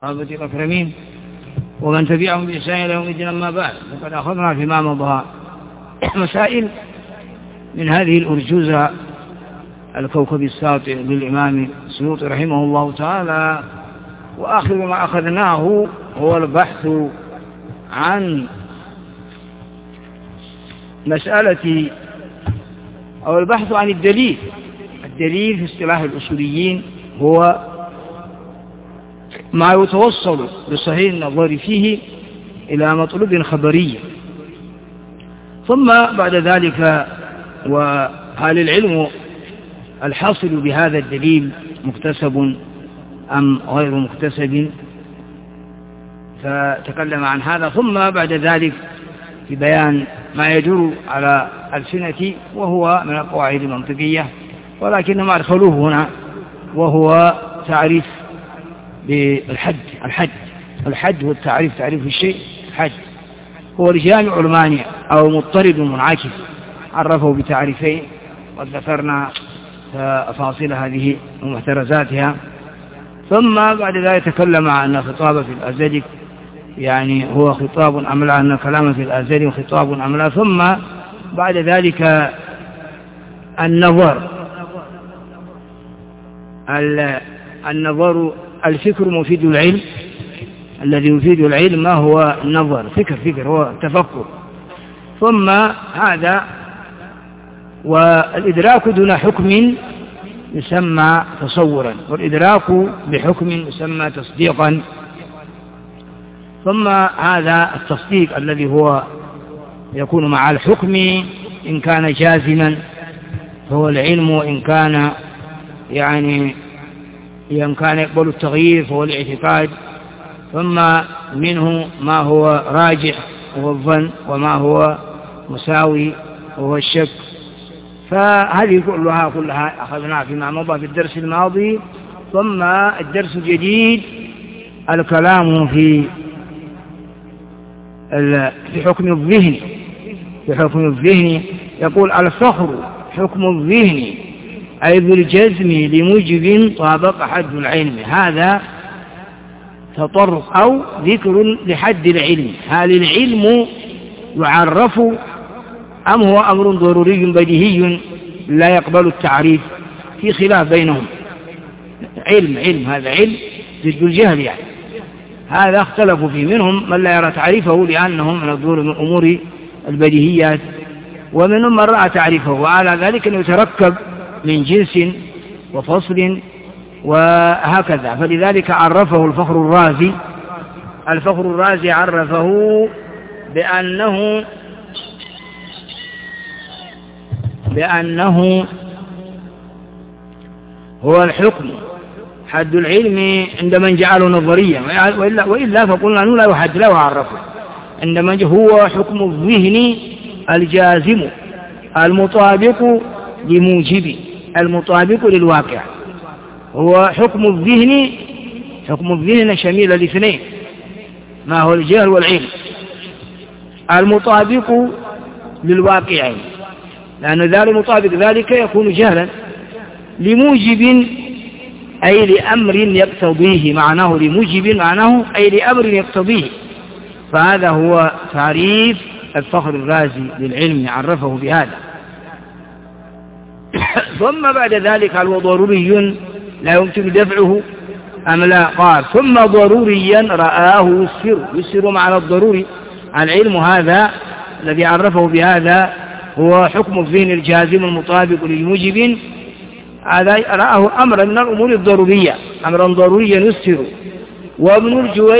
صحابة الأكرمين ومن تبعهم بإحسان إلى يوم الدين. أما بعد، فقد أخذنا فيما مضى مسائل من هذه الأرجوزة الكوكب الساطع للإمام السيوطي رحمه الله تعالى. وآخر ما أخذناه هو البحث عن مسألة أو البحث عن الدليل في اصطلاح الأصوليين هو ما يتوصل بصحيح النظر فيه إلى مطلوب خبري. ثم بعد ذلك، وهل العلم الحاصل بهذا الدليل مكتسب أم غير مكتسب، فتكلم عن هذا. ثم بعد ذلك في بيان ما يدور على ألسنة وهو من القواعد المنطقية، ولكن ما أدخلوه هنا وهو تعريف بالحد. الحد هو التعريف، تعريف الشيء. الحد هو الجامع المانع أو مضطرد منعكس، عرفه بتعريفين وذكرنا تفاصيل هذه ومحترزاتها. ثم بعد ذلك تكلم عن خطاب في الأزل، يعني هو خطاب أم لا، أن كلام في الأزل خطاب أم لا. ثم بعد ذلك النظر الفكر مفيد العلم، الذي يفيد العلم ما هو النظر، فكر هو تفكر. ثم هذا والإدراك دون حكم يسمى تصورا، والإدراك بحكم يسمى تصديقا. ثم هذا التصديق الذي هو يكون مع الحكم إن كان جازما فهو العلم، وإن كان يقبل التغيير فهو الاعتقاد. ثم منه ما هو راجح وهو الظن، وما هو مساوي وهو الشك. فهذه كلها أخذناها فيما مضى في الدرس الماضي. ثم الدرس الجديد الكلام في حكم الذهن. في حكم الذهن يقول الفخر حكم الذهن أي بالجزم لموجب طابق حد العلم. هذا تطرق أو ذكر لحد العلم. هل العلم يعرف أم هو أمر ضروري بديهي لا يقبل التعريف؟ في خلاف بينهم. علم هذا علم ضد الجهل، يعني هذا اختلفوا فيه. منهم من لا يرى تعريفه لأنه من الأمور البديهيات، ومنهم من رأى تعريفه، وعلى ذلك أنه يتركب من جنس وفصل وهكذا. فلذلك عرفه الفخر الرازي عرفه بأنه هو الحكم حد العلم عند من جعله نظريا، وإلا فقلنا أنه لا يحد لا يعرفه. عندما هو حكم الذهن الجازم المطابق لموجب، المطابق للواقع. هو حكم الذهن شميل الاثنين، ما هو الجهل والعلم، المطابق للواقع، لأن ذلك مطابق ذلك يكون جهلا. لموجب أي لأمر يقتضيه، معناه لموجب معناه أي لأمر يقتضيه. فهذا هو تعريف الفخر الرازي للعلم، عرفه بهذا. ثم بعد ذلك هل هو ضروري لا يمكن دفعه أم لا؟ قال ثم ضروريا رآه يسر معنى الضروري. العلم هذا الذي عرفه بهذا هو حكم الذهن الجازم المطابق للموجب. هذا رآه أمرا من الأمور الضرورية، أمرا ضروريا يسر. وابن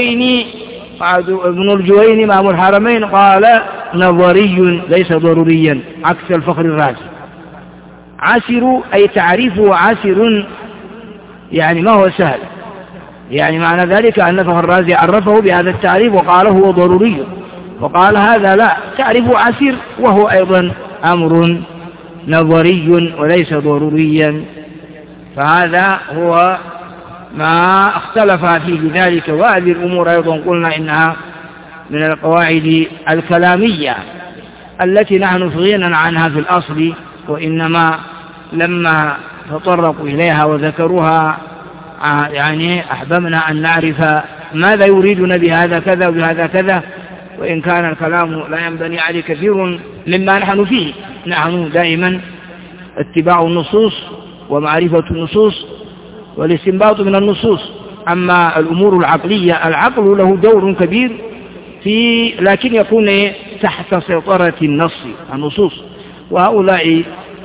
الجويني إمام الحرمين قال نظري ليس ضروريا، عكس الفخر الرازي. عسر أي تعريفه عسر، يعني ما هو سهل، يعني معنى ذلك أن الفخر الرازي عرفه بهذا التعريف وقال هو ضروري، وقال هذا لا، تعريفه عسر وهو أيضا أمر نظري وليس ضروريا. فهذا هو ما اختلف فيه ذلك. وهذه الأمور أيضا قلنا إنها من القواعد الكلامية التي نحن في غنى عنها في الأصل، وإنما لما تطرقوا إليها وذكروها يعني أحببنا أن نعرف ماذا يريدون بهذا كذا وبهذا كذا، وإن كان الكلام لا ينبني عليه كثير مما نحن فيه. نحن دائما اتباع النصوص ومعرفة النصوص والاستنباط من النصوص. أما الأمور العقلية، العقل له دور كبير لكن يكون تحت سيطرة النصوص، وهؤلاء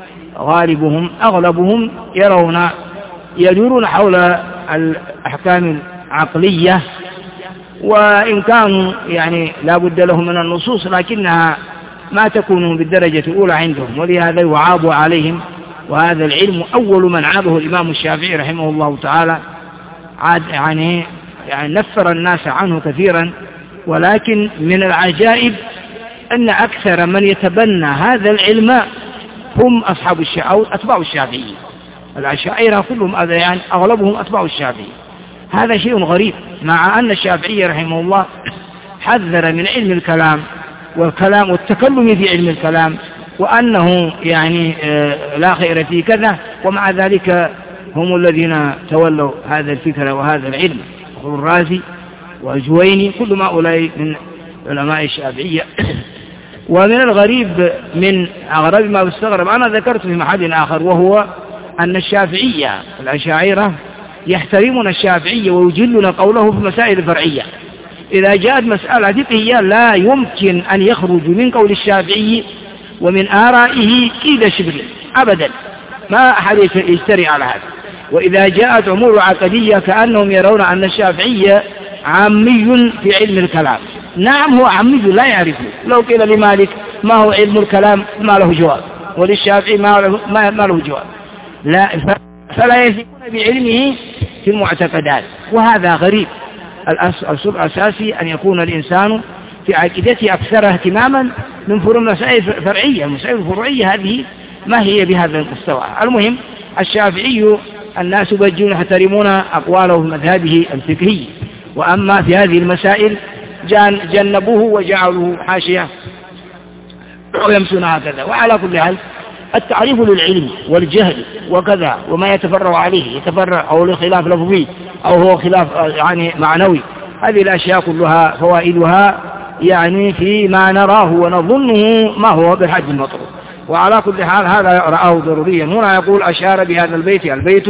أغلبهم يدورون حول الأحكام العقلية، وإن كانوا يعني لا بد لهم من النصوص لكنها ما تكون بالدرجة الأولى عندهم، ولهذا يعاب عليهم. وهذا العلم أول من عابه الإمام الشافعي رحمه الله تعالى، يعني نفر الناس عنه كثيرا. ولكن من العجائب أن أكثر من يتبنى هذا العلم هم أصحاب أو أتباع الشافعي. الأشاعرة كلهم يعني أغلبهم أتباع الشافعي. هذا شيء غريب، مع أن الشافعي رحمه الله حذر من علم الكلام والتكلم في علم الكلام، وأنه يعني لا خير في كذا، ومع ذلك هم الذين تولوا هذا الفكر وهذا العلم. الرازي والجويني كل ما أولئك من علماء الشافعية. ومن الغريب من أغرب ما بستغرب أنا ذكرت في محل آخر، وهو أن الأشاعرة يحترمون الشافعية ويجلون قوله في مسائل فرعية. إذا جاءت مسألة فقهية لا يمكن أن يخرج من قول الشافعي ومن آرائه كيد شبر أبدا، ما أحد يجتري على هذا. وإذا جاءت أمور عقدية كأنهم يرون أن الشافعي عامي في علم الكلام. نعم هو عامي لا يعرفه. لو قيل لمالك ما هو علم الكلام ما له جواب، وللشافعي ما له جواب. لا، فلا يثقون بعلمه في المعتقدات، وهذا غريب. الأصل الأساسي أن يكون الإنسان في عقيدته أكثر اهتماما من فروع مسائل فرعية. المسائل الفروعية هذه ما هي بهذا المستوى. المهم الشافعي الناس يحترمون أقواله في مذهبه الفقهي، وأما في هذه المسائل جنبوه وجعلوه حاشية ويمسون هكذا. وعلى كل حال التعريف للعلم والجهل وكذا وما يتفرع عليه، يتفرع أو لخلاف لفظي أو هو خلاف يعني معنوي، هذه الأشياء كلها فوائدها يعني فيما نراه ونظنه ما هو بالحد المطلوب. وعلى كل حال هذا رآه ضروريا. هنا يقول أشار بهذا البيت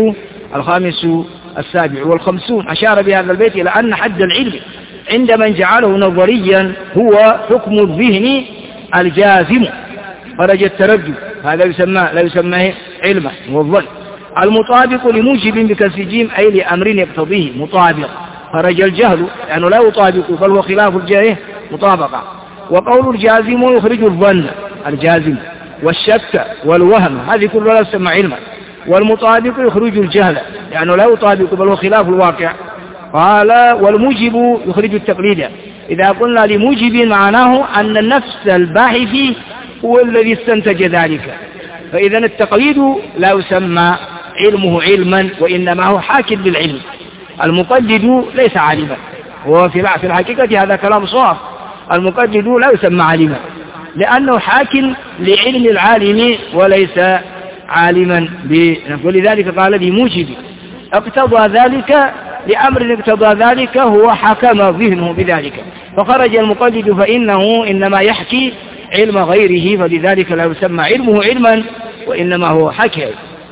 55 أشار بهذا البيت إلى أن حد العلم عند من جعله نظريا هو حكم الذهن الجازم خرج التردد، هذا لا يسمى علما والظن المطابق لموجب بكسر جيم أي لأمر يقتضيه مطابق. خرج الجهل لأنه لا يطابق بل هو خلاف الجهل مطابقة. وقول الجازم يخرج الظن الجازم والشك والوهم، هذه كلها لا تسمى علما. والمطابق يخرج الجهل لأنه لا يطابق بل هو خلاف الواقع. قال والموجب يخرج التقليد. إذا قلنا لموجب معناه أن النفس الباحث هو الذي استنتج ذلك، فإذا التقليد لا يسمى علمه علما وإنما هو حاكٍ للعلم. المقلد ليس عالما، وفي الحقيقة هذا كلام صواب. المقلد لا يسمى عالما لأنه حاكٍ لعلم العالم وليس عالما، ولذلك قال بموجب اقتضى ذلك لأمر اقتضى ذلك هو حكم ذهنه بذلك، فخرج المقلد فإنه إنما يحكي علم غيره، فلذلك لا يسمى علمه علما وإنما هو حكي.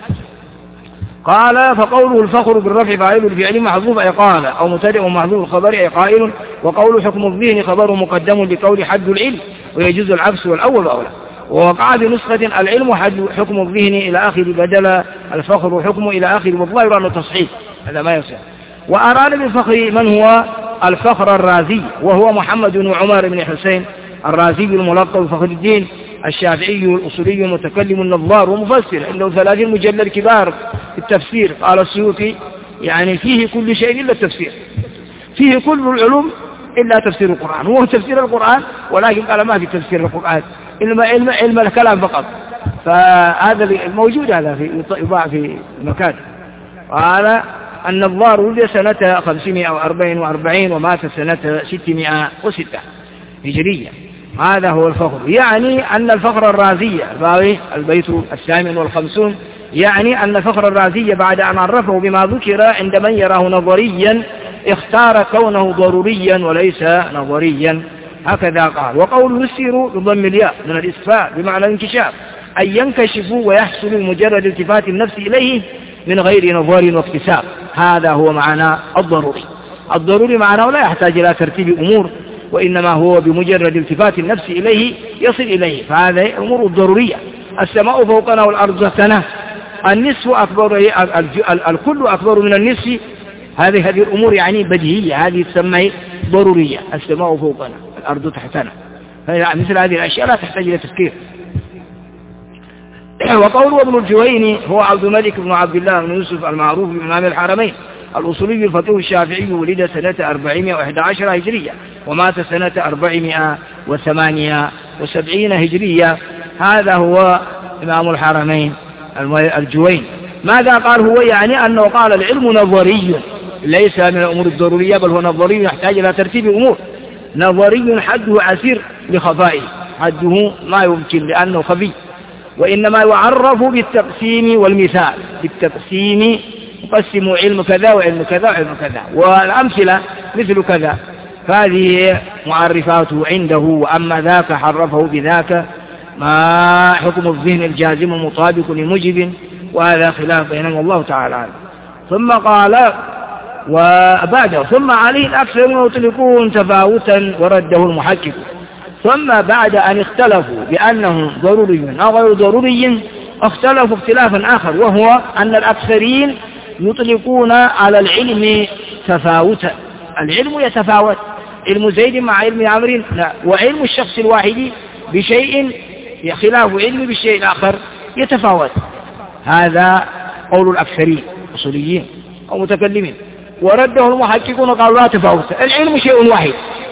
قال فقوله الفخر بالرفع فاعل الفعل محذوف أي قال أو مبتدأ محذوف الخبر أي قائل. وقول حكم الذهن خبر مقدم بقول حد العلم ويجوز العكس والأول أولى. ووقع بنسخة العلم حكم الذهن إلى آخر بدل الفخر حكم إلى آخر، والظاهر أنه تصحيح هذا ما يصح. وأراد بالفخر من هو الفخر الرازي، وهو محمد بن عمر بن حسين الرازي الملقب بفخر الدين الشافعي الأصولي المتكلم النظار ومفسر، عنده 30 مجلد كبار في التفسير. قال السيوطي يعني فيه كل شيء إلا التفسير، فيه كل العلوم إلا تفسير القرآن، هو تفسير القرآن ولكن قال ما في تفسير القرآن علم الكلام فقط. فهذا الموجود هذا يضاع في المكان. قال النظار ولد سنة 544 ومات سنة 606 هجرية. هذا هو الفخر، يعني أن الفخر الرازية البيت 58 يعني أن الفخر الرازية بعد أن عرفه بما ذكر عند من يراه نظريا اختار كونه ضروريا وليس نظريا، هكذا قال. وقول يسير بضم الياء من الإسفاء بمعنى الانكشاف، أن ينكشفوا ويحصل بمجرد التفات النفس إليه من غير نظر واكتساب، هذا هو معنى الضروري. الضروري معناه لا يحتاج إلى ترتيب أمور، وإنما هو بمجرد التفات النفس إليه يصل إليه، فهذا أمور الضرورية. السماء فوقنا والأرض تحتنا، النصف أكبر، الكل أكبر من النصف، هذه الأمور يعني بديهية، هذه تسمى ضرورية. السماء فوقنا الأرض تحتنا، مثل هذه الأشياء لا تحتاج إلى تفكير. وقوله ابن الجويني هو عبد الملك بن عبد الله بن يوسف المعروف بإمام الحرمين الأصولي الفقيه الشافعي، ولد سنة 411 هجرية ومات سنة 478 هجرية. هذا هو إمام الحرمين الجويني. ماذا قال هو؟ يعني أنه قال العلم نظري ليس من الأمور الضرورية، بل هو نظري يحتاج إلى ترتيب أمور، نظري حده عسير لخفائه، حده ما يمكن لأنه خفي، وإنما يعرف بالتقسيم والمثال. بالتقسيم يقسم علم كذا وعلم كذا وعلم كذا، والأمثلة مثل كذا، فهذه معرفاته عنده. وأما ذاك حرفه بذاك، ما حكم الذهن الجازم مطابق لموجب، وهذا خلاف بينهم والله تعالى عنه. ثم قال وبعده ثم عليه الأكثر يطلقون تفاوتا ورده المحقق. ثم بعد أن اختلفوا بأنه ضروري أو غير ضروري، اختلفوا اختلافا آخر، وهو أن الأكثرين يطلقون على العلم تفاوتا. العلم يتفاوت، علم زيد مع علم عمرو لا، وعلم الشخص الواحد بشيء خلاف علم بالشيء الآخر يتفاوت. هذا قول الأكثرين أصوليين أو متكلمين. ورده المحققون قالوا لا تفاوت، العلم شيء واحد،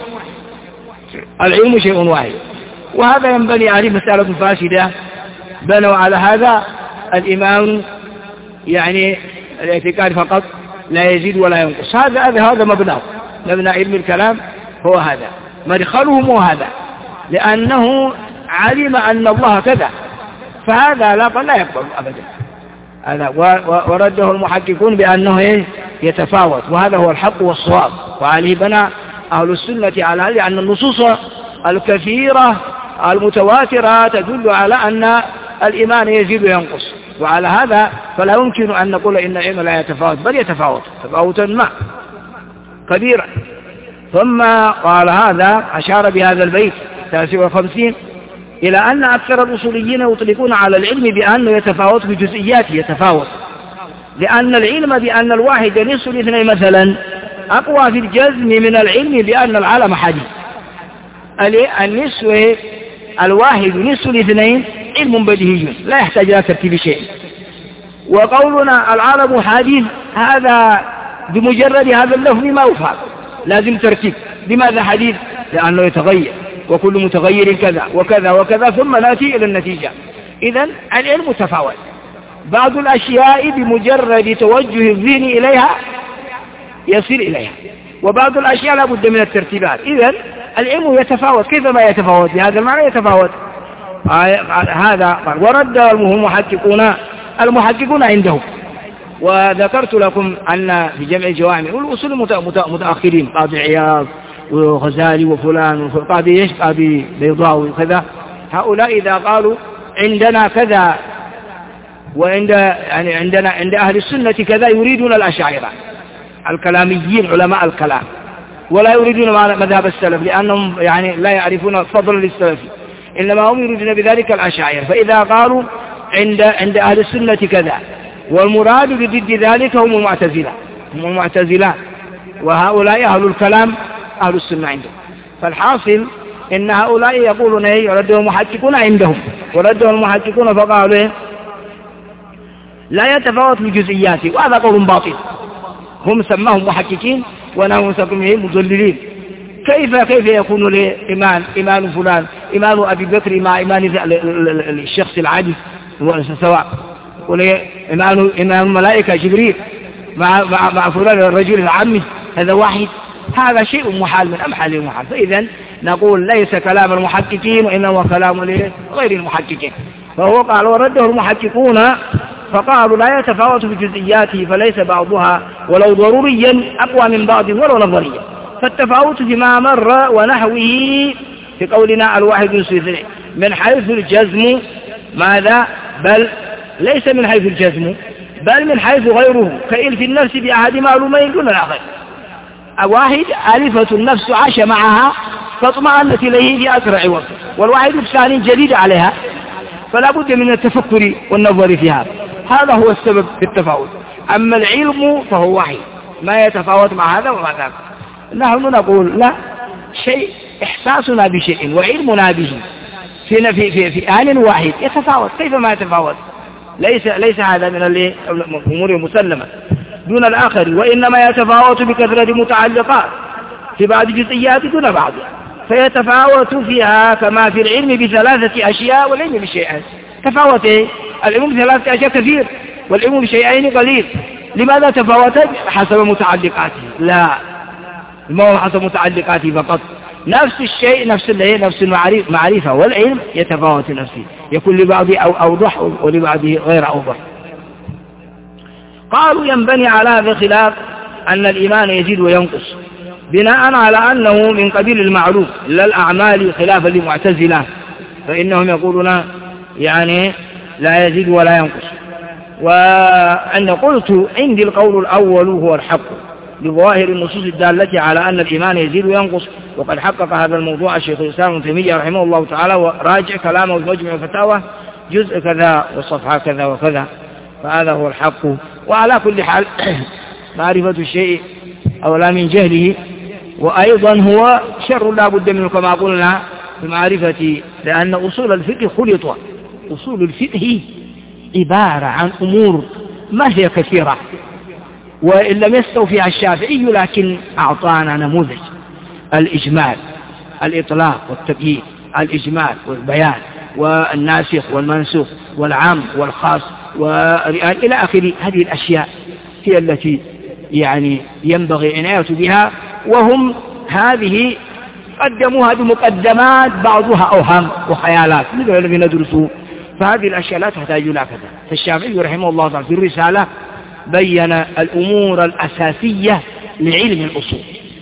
العلم شيء واحد. وهذا ينبني عليه مسألة فاسدة بنوا على هذا الإمام، يعني الاعتقاد فقط لا يزيد ولا ينقص. هذا مبناه، مبنى علم الكلام هو هذا، مدخلهم هو هذا، لأنه علم أن الله كذا، فهذا لا يقبل أبدا. هذا ورده المحققون بأنه يتفاوت، وهذا هو الحق والصواب، وعليه بنى أهل السنة على هذا، لأن النصوص الكثيرة المتواترة تدل على أن الإيمان يزيد وينقص، وعلى هذا فلا يمكن أن نقول إن العلم لا يتفاوت، بل يتفاوت تفاوتا ما كبيرا. ثم قال هذا أشار بهذا البيت 59 إلى أن أكثر الأصوليين يطلقون على العلم بأنه يتفاوت بجزئياته، يتفاوت، لأن العلم بأن الواحد نصف الاثنين مثلا أقوى في الجزم من العلم بأن العالم حديث. النصف الواحد نصف الاثنين علم بديهي لا يحتاج إلى ترتيب شيء. وقولنا العالم حديث هذا بمجرد هذا اللفظ ما يفهم، لازم ترتيب. لماذا حديث؟ لأنه يتغير، وكل متغير كذا وكذا وكذا، ثم نأتي إلى النتيجة. إذن العلم تفاوت، بعض الأشياء بمجرد توجه الذهن إليها يصير إليها، وبعض الأشياء لا بد من الترتيبات. إذن العلم يتفاوت، كيف ما يتفاوت؟ بهذا المعنى يتفاوت. هذا ورد المحققون عندهم. وذكرت لكم أن في جمع الجوامع والأصول متأخرين، قاضي عياض وغزالي وفلان قاضي بيضاوي وكذا، هؤلاء إذا قالوا عندنا كذا عند أهل السنة كذا، يريدون الأشاعرة الكلاميين علماء الكلام، ولا يريدون مذهب السلف، لأنهم يعني لا يعرفون فضل للسلف، إنما هم يريدون بذلك الأشاعرة. فإذا قالوا عند أهل السنة كذا، والمراد بضد ذلك هم المعتزلة، وهؤلاء أهل الكلام أهل السنة عندهم. فالحاصل إن هؤلاء يقولون يرده المحققون عندهم، ورده المحققون فقالوا لا يتفاوت بجزئياته، وهذا قول باطل. هم سماهم محققين ونحن سميهم مضللين. كيف يكون إيمان فلان إيمان أبي بكر مع إيمان الشخص العادي سواء، إيمان الملائكة جبريل مع فلان الرجل العامي، هذا واحد، هذا شيء محال من أمحال المحال. فإذا نقول ليس كلام المحققين، وإنما كلام غير المحققين. فهو قال ورده المحققون فقالوا لا يتفاوت في جزئياته فليس بعضها ولو ضروريا أقوى من بعض ولو نظريا، فالتفاوت فيما مر ونحوه في قولنا الواحد يصير من حيث الجزم ماذا؟ بل ليس من حيث الجزم بل من حيث غيره، كإلف النفس بأحد معلومين دون الآخر. واحد ألفة النفس عاش معها فاطمأنت إليه في أسرع وقت، والواحد الثاني جديد عليها، فلا بد من التفكر والنظر فيها. هذا هو السبب في التفاوت. أما العلم فهو واحد ما يتفاوت مع هذا ومع ذاك. نحن نقول لا، شيء إحساسنا بشيء وعلمنا به في آن واحد يتفاوت، كيف ما يتفاوت؟ ليس هذا من الأمور المسلمة دون الآخر، وإنما يتفاوت بكثرة متعلقات في بعض جزئيات دون بعض، فيتفاوت فيها كما في العلم بثلاثة أشياء والعلم بشيئين. تفاوت العلم بثلاثة أشياء كثير والعلم بشيئين قليل. لماذا تفاوت؟ حسب متعلقاته. لا، ما هو حسب متعلقاته فقط، نفس الشيء نفس المعرفة والعلم يتفاوت نفسه، يكون لبعضه أوضح ولبعضه غير أوضح. قالوا ينبني على هذا الخلاف أن الإيمان يزيد وينقص بناء على أنه من قبيل المعروف لا الأعمال، خلافا للمعتزلة فإنهم يقولون يعني لا يزيد ولا ينقص. وأن قلت عندي القول الأول هو الحق بظواهر النصوص الدالة على أن الإيمان يزيد وينقص، وقد حقق هذا الموضوع الشيخ الإسلام ابن تيمية رحمه الله تعالى، وراجع كلامه في مجمع الفتاوى جزء كذا وصفحة كذا وكذا، فهذا هو الحق. وعلى كل حال معرفة الشيء أولى من جهله، وأيضا هو شر لا بد منه كما قلنا في معرفة، لأن أصول الفقه خلطة. أصول الفقه عبارة عن أمور ما هي كثيرة، وإن لم يستوفيها الشافعي لكن أعطانا نموذج: الإجمال، الإطلاق والتقييد، الإجمال والبيان والناسخ والمنسوخ والعام والخاص إلى آخر. هذه الأشياء هي التي يعني ينبغي عناية بها، وهم هذه قدموها بمقدمات بعضها أوهام وخيالات مثل الذين ندرسوا، فهذه الأشياء لا تحتاج إلى كذا. فالشافعي رحمه الله تعالى في الرسالة بين الأمور الأساسية لعلم الأصول،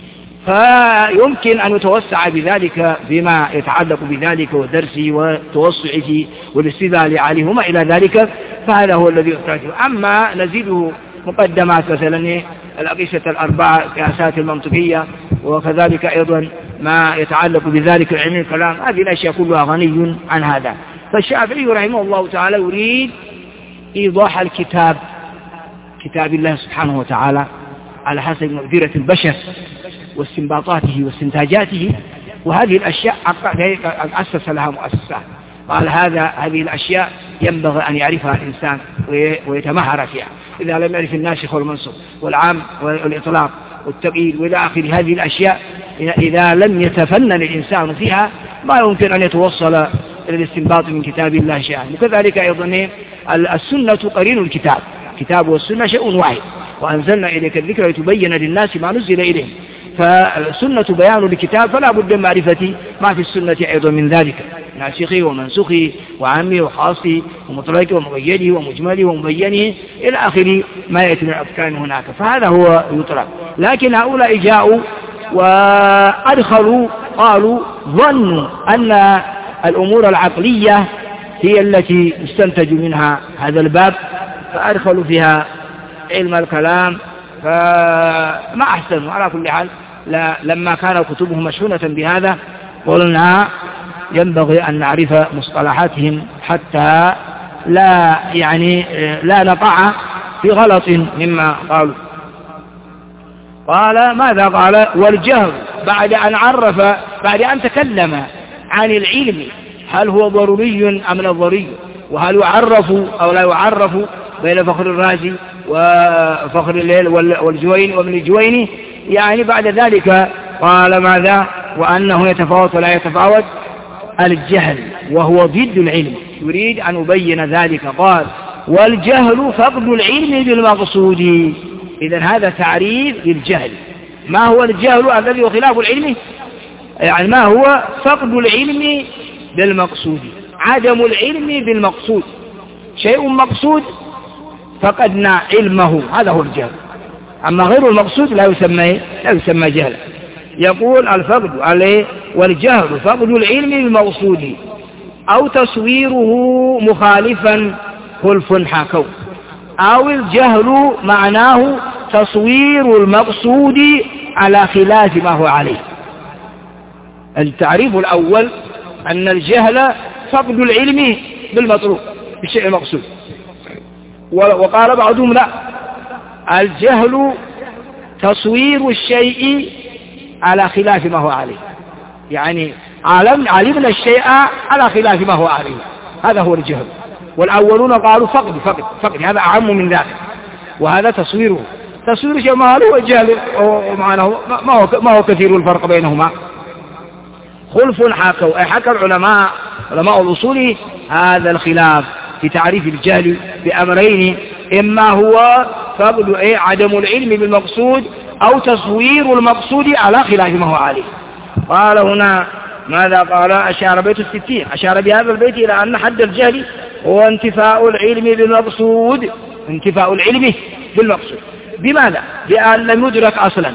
فيمكن أن يتوسع بذلك بما يتعلق بذلك ودرسه وتوسعه والاستدلال عليه وما إلى ذلك، فهذا هو الذي يحتاجه. أما نزيده مقدمات مثلا الأقيسة الأربعة، القياسات المنطقية، وكذلك أيضا ما يتعلق بذلك علم الكلام، هذه الأشياء كلها غني عن هذا. فالشافعي رحمه الله تعالى يريد إيضاح الكتاب، كتاب الله سبحانه وتعالى، على حسب مقدرة البشر واستنباطاته واستنتاجاته، وهذه الأشياء أسس لها مؤسسة. قال هذه الأشياء ينبغي أن يعرفها الإنسان ويتمهر فيها، إذا لم يعرف الناسخ والمنسوخ والعام والإطلاق والتقييد وإلى آخر هذه الأشياء، إذا لم يتفنن الإنسان فيها ما يمكن أن يتوصل إلى الاستنباط من كتاب الله شيئا. وكذلك أيضا السنة قرين الكتاب، الكتاب والسنة شيء واحد، وأنزلنا إليك الذكر لتبين للناس ما نزل إليهم. فالسنة بيان الكتاب، فلا بد من معرفة ما في السنة أيضا من ذلك، ناسخه ومنسوخه وعامه وخاصه ومطلقه ومقيده ومجمله ومبينه إلى آخر ما يأتي من الأحكام هناك، فهذا هو يطلق. لكن هؤلاء جاءوا وأدخلوا، قالوا ظنوا أن الأمور العقلية هي التي استنتجوا منها هذا الباب، فأدخلوا فيها علم الكلام، فما أحسنوا. على كل حال لما كان كتبهم مشحونة بهذا قلنا ينبغي أن نعرف مصطلحاتهم حتى لا نقع في غلط مما قالوا. قال ماذا قال؟ والجهل بعد أن تكلم عن العلم هل هو ضروري أم نظري، وهل يعرف أو لا يعرف بين فخر الرازي وفخر الليل والجويني وابن الجويني، يعني بعد ذلك قال ماذا؟ وأنه يتفاوت ولا يتفاوت. الجهل وهو ضد العلم، يريد أن يبين ذلك. قال والجهل فقد العلم بالمقصود. إذن هذا تعريف للجهل. ما هو الجهل الذي هو خلاف العلم؟ يعني ما هو فقد العلم بالمقصود، عدم العلم بالمقصود. شيء مقصود فقدنا علمه، هذا هو الجهل. أما غير المقصود لا يسمى جهل. يقول الفقد عليه والجهل فقد العلم بالمقصود أو تصويره مخالفا خلف حكوا، أو الجهل معناه تصوير المقصود على خلاف ما هو عليه. التعريف الأول أن الجهل فقد العلم بالمطلوب بالشيء المقصود، وقال بعضهم لا، الجهل تصوير الشيء على خلاف ما هو عليه، يعني علمنا الشيء على خلاف ما هو عليه، هذا هو الجهل. والأولون قالوا فقد هذا أعم من ذلك، وهذا تصوير شيء ما هو الجهل ومعناه ما هو كثير الفرق بينهما. خلف حكوا، أي حكى علماء الأصول هذا الخلاف في تعريف الجهل بأمرين، إما هو فقد عدم العلم بالمقصود أو تصوير المقصود على خلاف ما هو عليه. قال هنا ماذا قال؟ أشار بيت 60 أشار بهذا البيت إلى أن حد الجهل هو انتفاء العلم بالمقصود، انتفاء العلم بالمقصود. بماذا؟ بأن لم يدرك أصلا،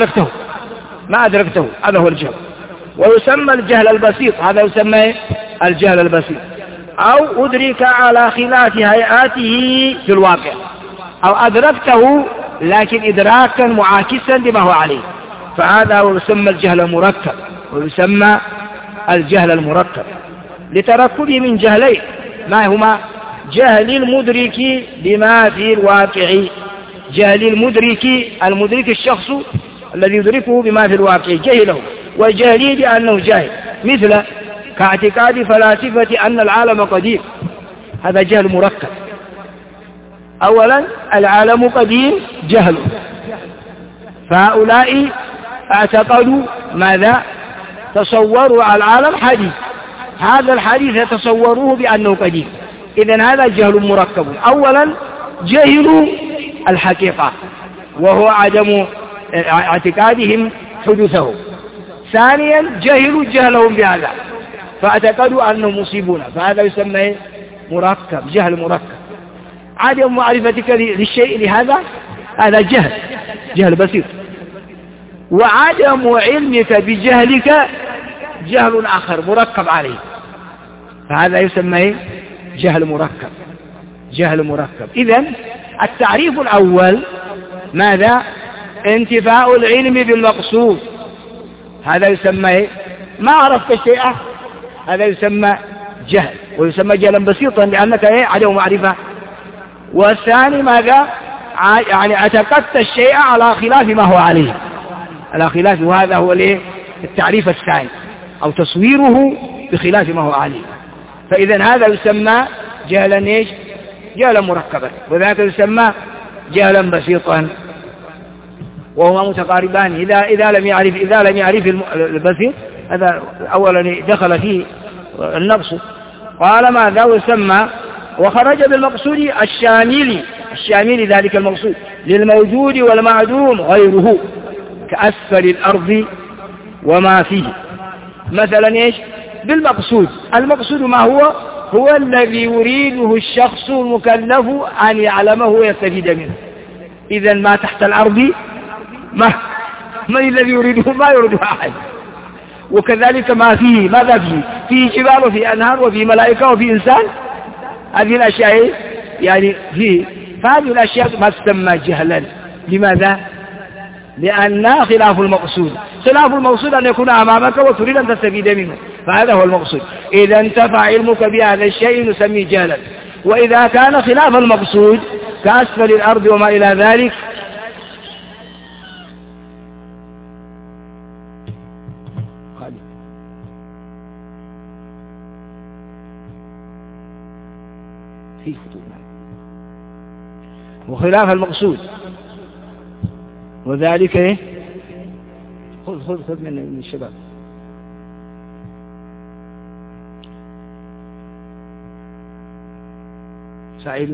ما أدركته، هذا هو الجهل. ويسمى الجهل البسيط، هذا يسمى الجهل البسيط. أو أدرك على خلاف هيئاته في الواقع، أو أدركته لكن إدراكا معاكسا لما هو عليه، فهذا يسمى الجهل المركب، ويسمى الجهل المركب لتركبه من جهلين، ما هما؟ جهل المدرك بما في الواقع، جهل المدرك الشخص الذي يدركه بما في الواقع جهله، وجهله بأنه جاهل، مثل كاعتقاد فلاسفة أن العالم قديم، هذا جهل مركب. أولا العالم قديم جهل، فهؤلاء اعتقدوا ماذا؟ تصوروا على العالم حديث، هذا الحديث يتصوروه بأنه قديم، إذن هذا جهل مركب. أولا جهلوا الحقيقة وهو عدم اعتقادهم حدوثه، ثانيا جهلوا جهلهم بهذا فاعتقدوا أنهم مصيبون، فهذا يسمى مركب، جهل مركب. عدم معرفتك للشيء لهذا هذا جهل بسيط، وعدم علمك بجهلك جهل آخر مركب عليه، فهذا يسمى جهل مركب. إذن التعريف الأول ماذا؟ انتفاء العلم بالمقصود، هذا يسمى ما عرفت الشيء، هذا يسمى جهل، ويسمى جهلا بسيطا لأنك عدم معرفة. والثاني ماذا؟ يعني اعتقدت الشيء على خلاف ما هو عليه، على خلاف، وهذا هو التعريف الثاني، أو تصويره بخلاف ما هو عليه. فإذا هذا يسمى جهلا جهلا مركبا، وذاك يسمى جهلا بسيطا، وهما متقاربان. إذا لم يعرف البسيط هذا أولا دخل فيه النقص. قال ماذا؟ ويسمى وخرج بالمقصود الشامل ذلك المقصود للموجود والمعدوم غيره، كأسفل الأرض وما فيه. مثلا بالمقصود، المقصود ما هو الذي يريده الشخص المكلف أن يعلمه ويستفيد منه. إذا ما تحت الأرض ما الذي يريده؟ ما يريده أحد. وكذلك ما فيه، ماذا فيه جبال وفي أنهار وفي ملائكة وفي إنسان، هذه الأشياء يعني فيه، فهذه الأشياء ما تسمى جهلا. لماذا؟ لأنها خلاف المقصود. خلاف المقصود أن يكون أمامك وتريد أن تستفيد منه، فهذا هو المقصود. إذا انتفع علمك بهذا الشيء نسميه جهلا. وإذا كان خلاف المقصود كأسفل الأرض وما إلى ذلك في خطوبنا وخلاف المقصود، وذلك خذ من الشباب. سعيدوا.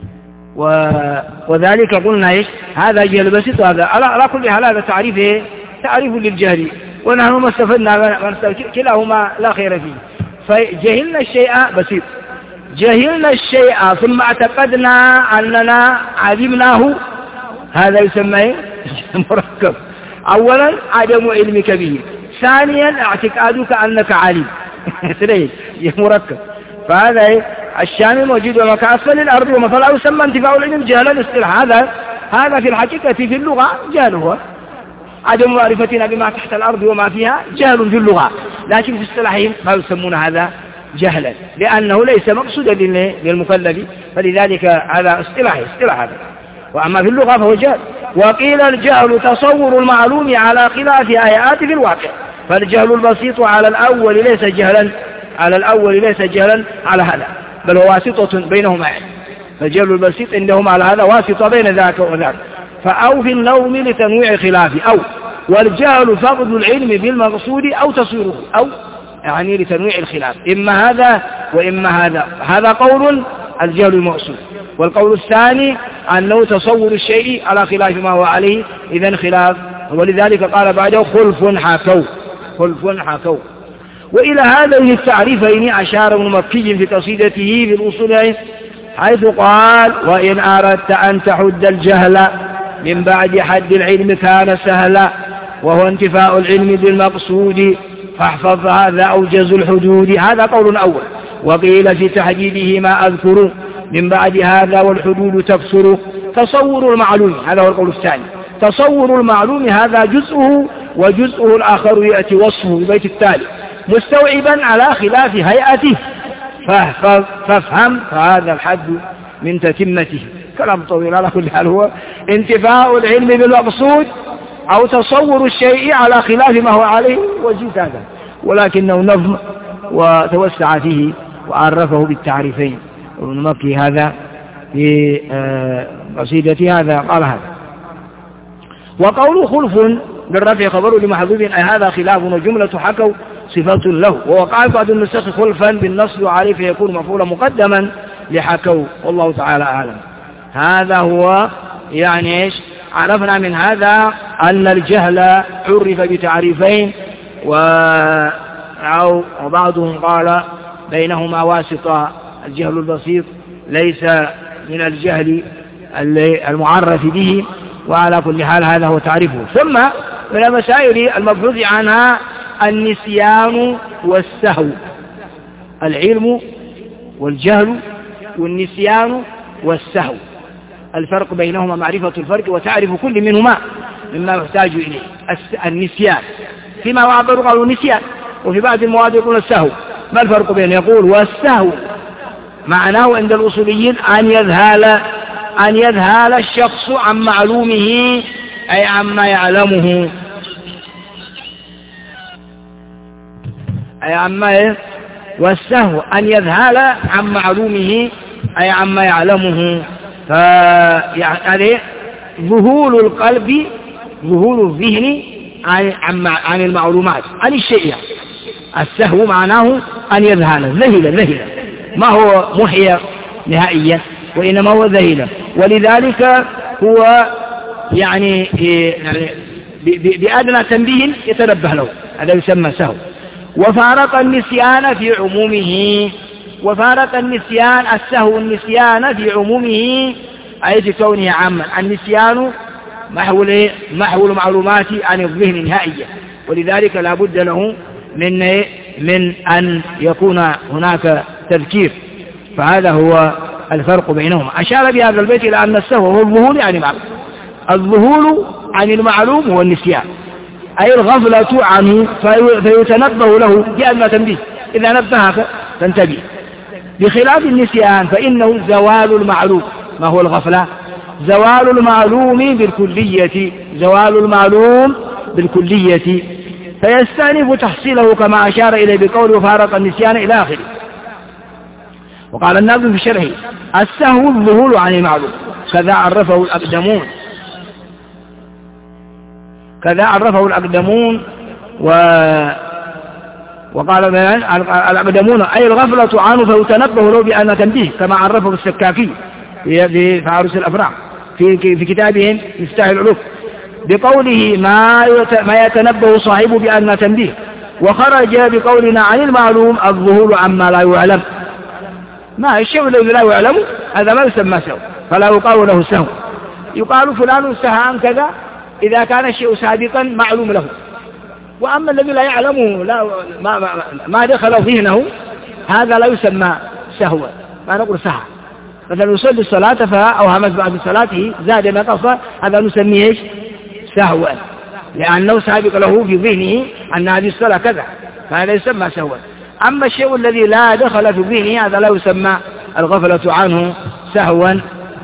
وذلك قلنا هذا جهل بسيط، وهذا على كل حال هذا تعريف للجهل، ونحن ما استفدنا كلاهما لا خير فيه. فجهلنا الشيء بسيط، جهلنا الشيء ثم اعتقدنا أننا علمناه، هذا يسمى مركب. أولا عدم علمك به، ثانيا اعتقادك أنك عالم مركب. فهذا الشامل موجود ومكاسفل الأرض ومثلا يسمى انتفاع العلم جهلا اصطلاح. هذا في الحقيقة في اللغة جهل، هو عدم معرفتنا بما تحت الأرض وما فيها جهل في اللغة، لكن في اصطلاحهم ما يسمون هذا جهلا لأنه ليس مقصودا للمكلف، فلذلك هذا اصطلاح هذا. وأما في اللغة فهو جهل. وقيل الجهل تصور المعلوم على خلاف آيات في الواقع، فالجهل البسيط على الأول ليس جهلا على هذا، بل هو واسطة بينهما. فالجهل البسيط عندهم على هذا واسطة بين ذاك وذاك. فأو في النوم لتنويع خلافه، أو والجهل فقد العلم بالمقصود أو تصويره، أو يعني لتنويع الخلاف، إما هذا وإما هذا. هذا قول الجهل المقصود. والقول الثاني أنه تصور الشيء على خلاف ما هو عليه، إذن خلاف. ولذلك قال بعده خلف حكوا. وإلى هذين التعريفين أشار ابن مكي في قصيدته في الأصول، حيث قال: وإن أردت أن تحد الجهل من بعد حد العلم كان سهلا، وهو انتفاء العلم بالمقصود، فاحفظ هذا أوجز الحدود. هذا قول أول. وقيل في تحديده ما أذكر من بعد هذا والحدود تكسر. تصور المعلوم، هذا هو القول الثاني. تصور المعلوم هذا جزءه، وجزءه الآخر يأتي وصفه البيت التالي مستوعبا على خلاف هيئته، فافهم فهذا الحد من تتمته. كلام طويل. على كل حال هو انتفاء العلم بالمقصود أو تصور الشيء على خلاف ما هو عليه، وجيت هذا، ولكنه نظم وتوسع فيه وعرفه بالتعريفين. ابن مكي هذا في قصيدتي هذا قال هذا. وقول خلف بالرفع خبر لمحذوف، أي هذا خلاف، وجملة حكوا صفة له. ووقع بعض النسخ خلفا بالنصب عليه فيكون مفعولا مقدما لحكوا، والله تعالى أعلم. هذا هو يعني إيش عرفنا من هذا أن الجهل عرف بتعريفين، وبعضهم قال بينهما واسطة. الجهل البسيط ليس من الجهل المعرف به، وعلى كل حال هذا هو تعريفه. ثم من المسائل المبحوث عنها النسيان والسهو. العلم والجهل والنسيان والسهو، الفرق بينهما معرفة الفرق وتعرف كل منهما مما يحتاج إليه. النسيان فيما عبروا قالوا نسيان، وفي بعض المواضع يقولون السهو. ما الفرق بينه؟ يقول والسهو معناه عند الأصوليين أن يذهل الشخص عن معلومه، أي عما يعلمه، والسهو أن يذهل عن معلومه أي عما يعلمه. فيعني ذهول القلب، ذهول الذهن عن المعلومات، عن الشيء. السهو معناه أن يذهل، ذهل، ما هو محيا نهائيا، وإنما هو ذهل. ولذلك هو يعني بأدنى تنبيه يتنبه له، هذا يسمى سهو. وفارق النسيان في عمومه، وفارق النسيان السهو النسيان في عمومه، أي في كونه عاما. النسيان محو المعلومات عن الذهن نهائيا، ولذلك لا بد له من أن يكون هناك تذكير. فهذا هو الفرق بينهما. أشار بهذا البيت إلى أن السهو هو الذهول يعني معلوم. الذهول عن المعلوم هو النسيان، أي الغفلة عنه، فيتنبه له بأدنى تنبيه، إذا نبهك تنتبه. بخلاف النسيان فإنه زوال المعلوم. ما هو الغفلة؟ زوال المعلوم بالكلية، فيستأنف تحصيله كما أشار إليه بقوله فارق النسيان إلى آخره. وقال الناظم في شرحه السهو الذهول عن المعلوم، كذا عرفه الأقدمون وقال الأقدمون أي الغفلة عنه فيتنبه له بأن تنبيه، كما عرفه السكاكي في عروس الأفراح في كتابهم مفتاح العلوم بقوله ما يتنبه صاحبه بأن تنبيه. وخرج بقولنا عن المعلوم الظهور عما لا يعلم. ما الشيء الذي لا يعلم هذا ما يسمى سهو، فلا يقال له سهو. يقال فلان سهى عن كذا إذا كان الشيء سابقا معلوم له. وأما الذي لا يعلمه ما دخل ذهنه هذا لا يسمى سهوا، ما نقول سهى. مثلا يصلي الصلاة فأوهمت بعد صلاته زاد نقص، هذا نسميه إيش؟ سهوا، لأنه سابق له في ذهنه أن هذه الصلاة كذا، فهذا يسمى سهوا. أما الشيء الذي لا دخل في ذهنه هذا لا يسمى الغفلة عنه سهوا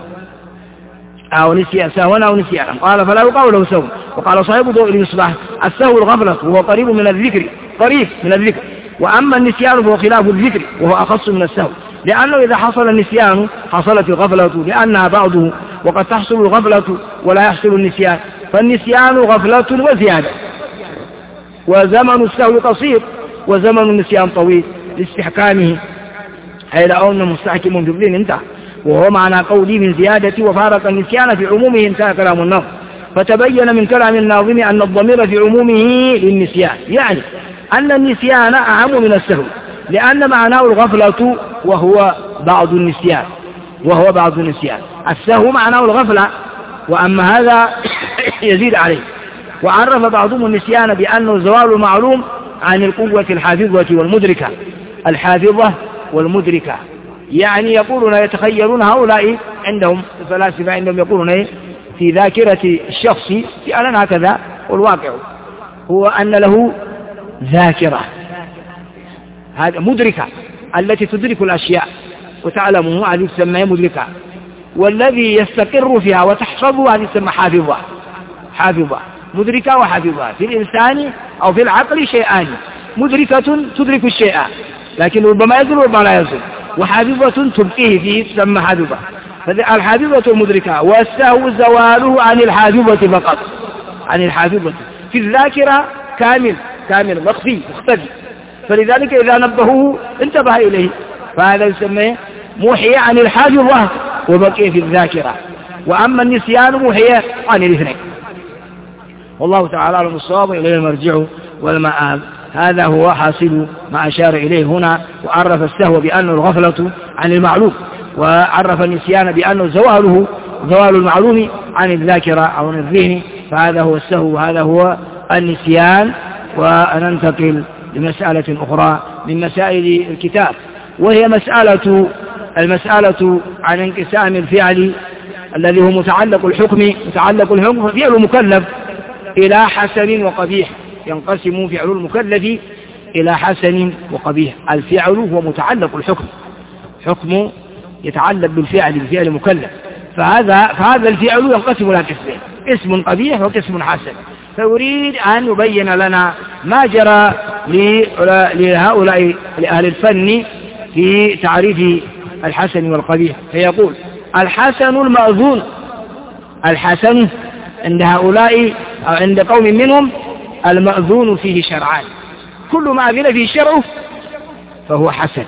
أو نسيان، سهوا أو نسيانا. قال فلا يقال له سهو. وقال صاحب ضوء المصباح السهو الغفلة وهو قريب من الذكر، وأما النسيان فهو خلاف الذكر وهو أخص من السهو، لأنه إذا حصل النسيان حصلت الغفلة لأنها بعضه، وقد تحصل الغفلة ولا يحصل النسيان، فالنسيان غفلة وزيادة، وزمن السهو قصير وزمن النسيان طويل لاستحكامه، أي لأنه مستحكم في الذهن انتهى. وهو معنى قولي من زيادة وفارق النسيان في عمومه انتهى كلام النظم. فتبين من كلام الناظم أن الضمير في عمومه للنسيان، يعني أن النسيان أعم من السهو، لأن معناه الغفلة وهو بعض النسيان. السهو معناه الغفلة، وأما هذا يزيد عليه. وعرف بعضهم النسيان بأنه زوال المعلوم عن القوة الحافظة والمدركة. يعني يقولون يتخيلون هؤلاء عندهم الفلاسفة عندهم يقولون في ذاكرة الشخص فعلا هكذا، والواقع هو أن له ذاكرة هذا مدركة التي تدرك الأشياء وتعلمه، هذه تسمى مدركة، والذي يستقر فيها وتحفظه هذه تسمى حافظة. مدركة وحافظة في الإنسان أو في العقل شيئان، مدركة تدرك الشيء لكن ربما يزل وربما لا يزل، وحافظة تبقيه فيه تسمى حافظة. فالحافظة المدركة، والسهو زواله عن الحافظة فقط، عن الحافظة في الذاكرة كامل مخفي مختفي، فلذلك إذا نبهوه انتبه إليه، فهذا يسمى موحي عن الحافظة وبقي في الذاكرة. وأما النسيان موحي عن الاثنين. والله تعالى أعلم الصواب، إليه المرجع والمآب. هذا هو حاصل ما أشار إليه هنا. وعرف السهو بأنه الغفلة عن المعلوم، وعرف النسيان بأنه زوال المعلوم عن الذاكرة أو عن الذهن، فهذا هو السهو وهذا هو النسيان. وننتقل لمسألة أخرى من مسائل الكتاب، وهي المسألة عن انقسام الفعل الذي هو متعلق الحكم ففعل مكلف إلى حسن وقبيح. ينقسم فعل المكلف إلى حسن وقبيح. الفعل هو متعلق الحكم، حكم يتعلق بالفعل مكلف، فهذا الفعل ينقسم إلى قسمين، قسم قبيح وقسم حسن. فيريد أن يبين لنا ما جرى لهؤلاء لأهل الفن في تعريف الحسن والقبيح. فيقول الحسن المأذون، الحسن عند هؤلاء أو عند قوم منهم المأذون فيه شرعان، كل ما أذن فيه شرعه فهو حسن،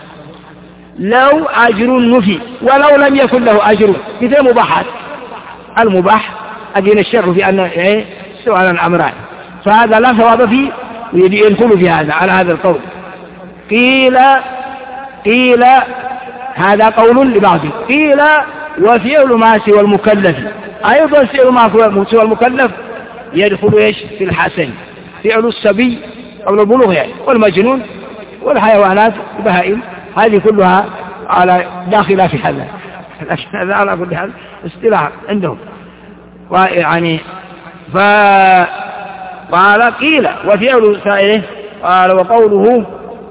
لو أجر نفي ولو لم يكن له أجر، مثل مباحات. المباح أذن الشرع في أن سؤال الأمران، فهذا لا ثواب فيه ويدخل في هذا على هذا القول. قيل هذا قول لبعض، قيل وفعل ما سوى المكلف أيضا فعل ما سوى المكلف يدخل في الحسن، فعل الصبي قبل البلوغ والمجنون والحيوانات البهائم، هذه كلها على داخلة في هذا، لكن هذا على كل حال اصطلاح عندهم. يعني قال قيل وفعل سائره، قال وقوله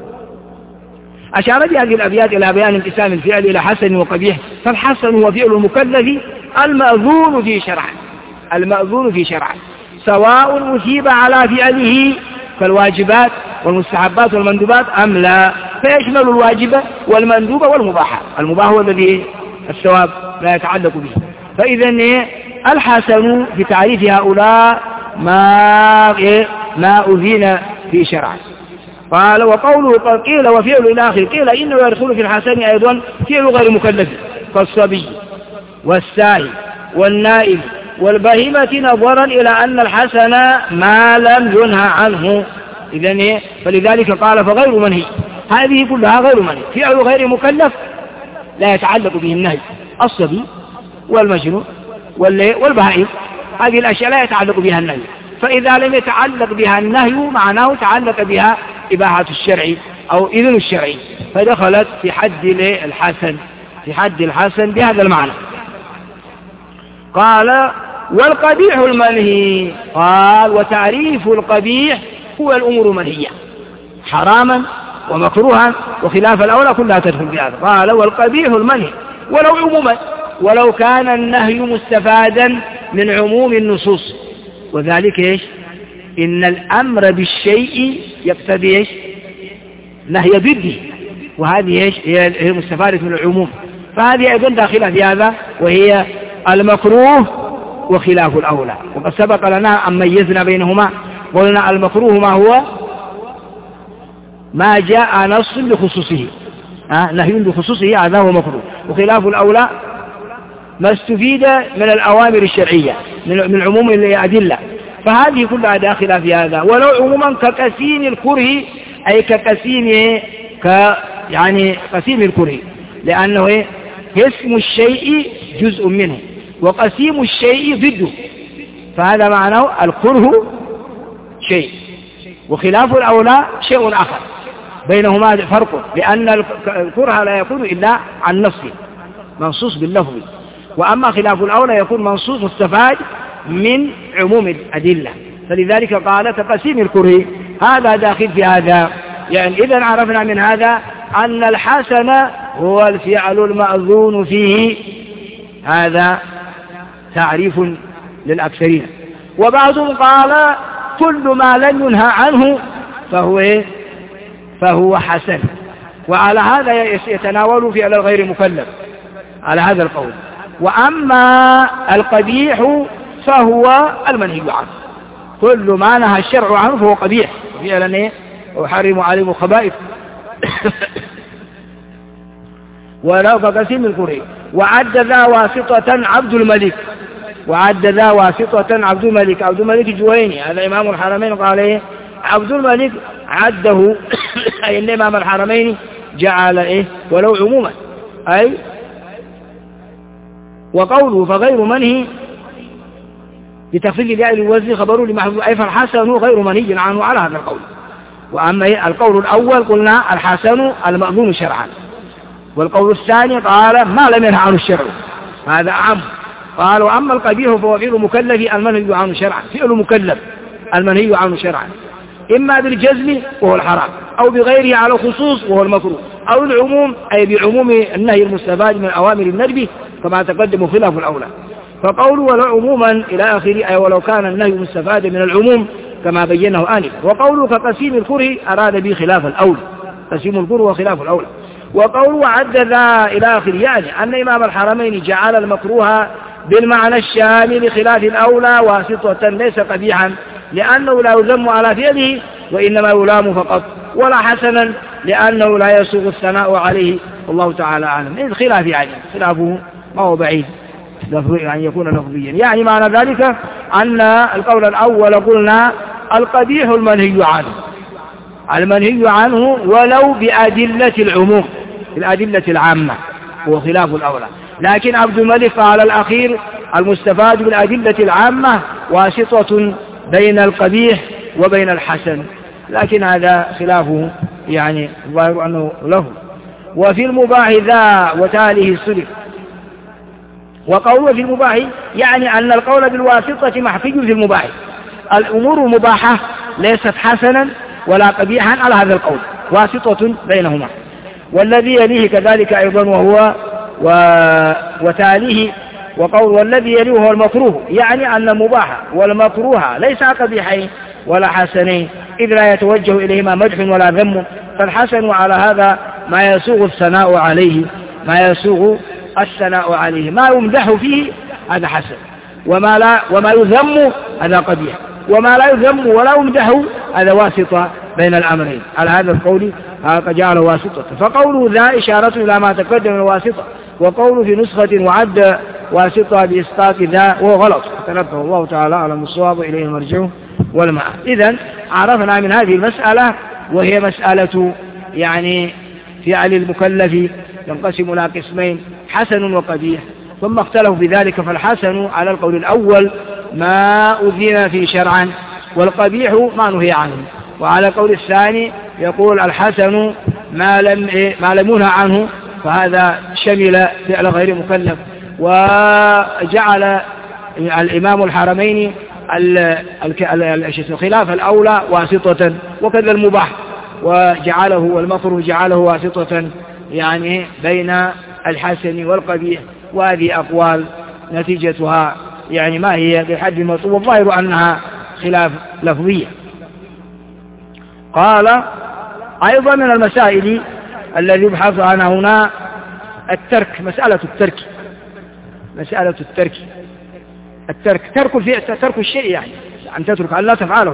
أشار بهذه الأبيات إلى بيان انقسام الفعل إلى حسن وقبيح. فالحسن هو فعل المكلف المأذون في شرعه سواء أثيب على فعله كالواجبات والمستحبات والمندوبات أم لا، فيشمل الواجب والمندوب والمباح. المباح هو الذي الثواب لا يتعلق به. فإذا الحسن في تعريف هؤلاء ما أذين في شرعه. قال وقوله قيل وفعل إلى آخر، قيل إنه يدخل في الحسن أيضا فعل غير مكلف كالصبي والساهي والنائب والبهيمة، نظرا إلى أن الحسن ما لم ينهى عنه. إذن فلذلك قال فغير منهي، هذه كلها غير منهي، فعل غير مكلف لا يتعلق به النهي، الصبي والمجنون والبهائم، هذه الأشياء لا يتعلق بها النهي، فإذا لم يتعلق بها النهي معناه تعلق بها إباحة الشرع أو إذن الشرع، فدخلت في حد الحسن، في حد الحسن بهذا المعنى. قال والقبيح المنهي، قال وتعريف القبيح هو الأمور المنهية حراما ومكروها وخلاف الأولى كلها تدخل في هذا. قال والقبيح المنهي ولو عموما، ولو كان النهي مستفادا من عموم النصوص، وذلك إيش؟ إن الأمر بالشيء يقتضي إيش؟ نهي ضده، وهذه إيش؟ هي مستفادة من العموم، فهذه أيضا داخلة في هذا، وهي المكروه وخلاف الأولى. وقد سبق لنا أن ميزنا بينهما، قلنا المكروه ما هو؟ ما جاء نص بخصوصه، نهي بخصوصه هذا هو مكروه، وخلاف الأولى ما استفيد من الأوامر الشرعية من عموم الأدلة، فهذه كلها داخلة في هذا. ولو عموما كقسيم الكره، أي كقسيم يعني قسيم الكره، لأنه اسم الشيء جزء منه وقسيم الشيء ضده، فهذا معناه الكره شيء وخلاف الأولى شيء آخر، بينهما فرق، لأن الكره لا يكون إلا عن نصه منصوص باللفظ، وأما خلاف الأولى يكون منصوص مستفاد من عموم الأدلة، فلذلك قال كقسيم الكره، هذا داخل في هذا. يعني إذن عرفنا من هذا أن الحسن هو الفعل المأذون فيه، هذا تعريف للأكثرين. وبعضهم قال كل ما لم ينهى عنه فهو حسن، وعلى هذا يتناول فعل الغير مكلف على هذا القول. وأما القبيح فهو المنهي عنه، كل ما نهى الشرع عنه فهو قبيح، فعلا وحرم عليهم الخبائث ولو كقسيم الكره. وعد ذا واسطة عبد الملك، وعد ذا واسطة عبد الملك، عبد الملك الجويني هذا إمام الحرمين قال إيه؟ عبد الملك عده أي إن إمام الحرمين جعل إيه؟ ولو عموما، أي وقوله فغير منهي بتخفيف الياء الوزن خبره لمحذوف، أي فالحسن غير منهي عنه على هذا القول. وأما القول الأول قلنا الحسن المأذون شرعا، والقول الثاني قال ما لم ينهى عنه الشرع، هذا أعم. قال وأما القبيح فهو فعل مكلف المنهي عنه شرعا، فعل مكلف المنهي عنه شرعا، إما بالجزم وهو الحرام، أو بغيره على الخصوص وهو المكروه، أو العموم أي بعموم النهي المستفاد من أوامر الندب كما تقدم خلاف الأولى. فقوله ولو عموما إلى آخره، أي ولو كان النهي مستفاد من العموم كما بينه آنفا. وقوله كقسيم الكره أراد به خلاف الأولى، قسيم الكره وخلاف الأولى. وقوله عد ذا إلى آخره، يعني أن إمام الحرمين جعل المكروه بالمعنى الشامل خلاف الأولى واسطة ليس قبيحا، لأنه لا يذم على فعله وإنما يلام فقط، ولا حسنا لأنه لا يسوغ الثناء عليه، والله تعالى أعلم. إذ خلاف يعني خلافه ما هو بعيد يعني يكون لفظيا. يعني معنى ذلك أن القول الأول قلنا القبيح المنهي عنه، المنهي عنه ولو بأدلة العموم الأدلة العامة هو خلاف الأولى، لكن عبد الملك قال الأخير المستفاد بالأدلة العامة واسطة بين القبيح وبين الحسن، لكن هذا خلافه يعني الظاهر أنه له. وفي المباح ذا وتاليه السلف. وقوله في المباح يعني أن القول بالواسطة محفي في المباح، الأمور المباحة ليست حسنا ولا قبيحا على هذا القول، واسطة بينهما. والذي يليه كذلك أيضا وهو وتاليه. وقول والذي يليه هو المكروه، يعني أن المباح والمكروه ليس قبيحين ولا حسنين، إذ لا يتوجه إليهما مدح ولا ذم، فالحسن على هذا ما يسوغ الثناء عليه، ما يسوغ الثناء عليه، ما يمدح فيه هذا حسن، وما يذم هذا قبيح، وما لا يذم ولا يمدح هذا واسطة بين الأمرين. على هذا القول هذا جعله واسطة. فقوله ذا إشارة إلى ما تقدم من الواسطة، وقوله في نسخة وعد واسطة بإسقاط ذا وهو غلط، تنبه. الله تعالى أعلم الصواب، إليه المرجع والمآب. إذن عرفنا من هذه المسألة، وهي مسألة يعني فعل المكلف ينقسم إلى قسمين: حسن وقبيح. ثم اختلفوا في ذلك، فالحسن على القول الأول ما أذن في شرعا، والقبيح ما نهي عنه. وعلى القول الثاني يقول الحسن ما لم ينهى عنه، فهذا شمل فعل غير مكلف. وجعل الإمام الحرمين الخلاف الأولى واسطة، وكذا المباح وجعله والمكروه جعله واسطة يعني بين الحسن والقبيح. وهذه أقوال نتيجتها يعني ما هي بحد المطلوب، والظاهر أنها خلاف لفظية. قال أيضا من المسائل الذي يبحث عنها هنا الترك، مسألة الترك ترك الشيء، يعني أن تترك، أن لا تفعله،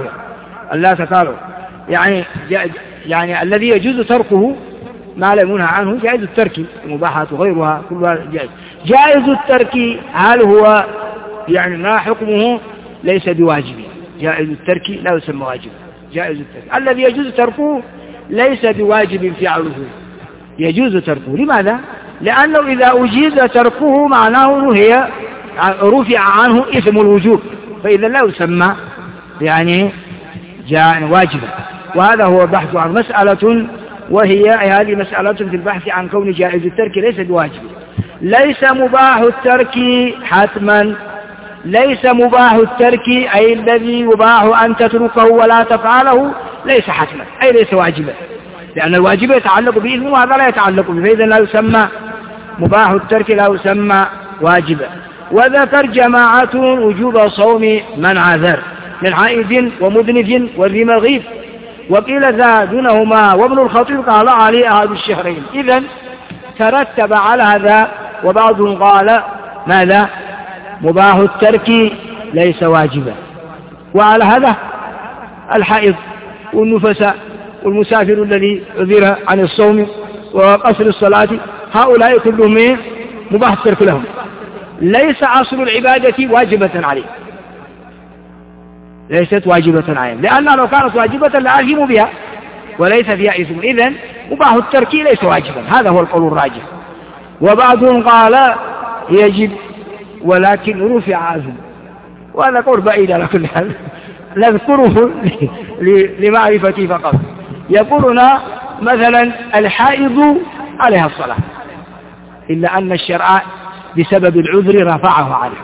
يعني الذي يجوز تركه ما لم ينهى عنه جائز الترك، المباحات وغيرها كلها جائز الترك. هل هو يعني ما حكمه؟ ليس بواجب. جائز الترك لا يسمى واجب. جائز الترك الذي يجوز تركه ليس بواجب فعله، يجوز تركه. لماذا؟ لأنه إذا أجيز تركه معناه هي رفع عنه إثم الوجوب، فإذا لا يسمى يعني واجبا. وهذا هو بحث عن مسألة، وهي هذه مسألة في البحث عن كون جائز الترك ليس بواجب. ليس مباح الترك حتما، ليس مباح الترك أي الذي يباح أن تتركه ولا تفعله ليس حتما، أي ليس واجبا، لأن الواجب يتعلق بإذن وهذا لا يتعلق به، فإذا لا يسمى مباح الترك، لا يسمى واجبا. وذكر جماعة وجوب صوم من عذر من حائض ومذنب وذي مغيب، وقيل ذا دونهما، وابن الخطيب قال عليه أحد الشهرين. إذن ترتب على هذا، وبعضهم قال ماذا؟ مباح الترك ليس واجبا. وعلى هذا الحائض والنفساء والمسافر الذي عذر عن الصوم وقصر الصلاة، هؤلاء كلهم مباح الترك لهم، ليس أصل العبادة واجبة عليه، ليست واجبة عليهم، لأنها لو كانت واجبة لآثموا بها وليس فيها إثم. إذن مباح الترك ليس واجبا، هذا هو القول الراجح. وبعضهم قال يجب ولكن رفع عنه، وهذا قول بعيد على كل حال، نذكره لمعرفتي فقط. يقولنا مثلا الحائض عليها الصلاة، إلا أن الشرع بسبب العذر رفعه عليه،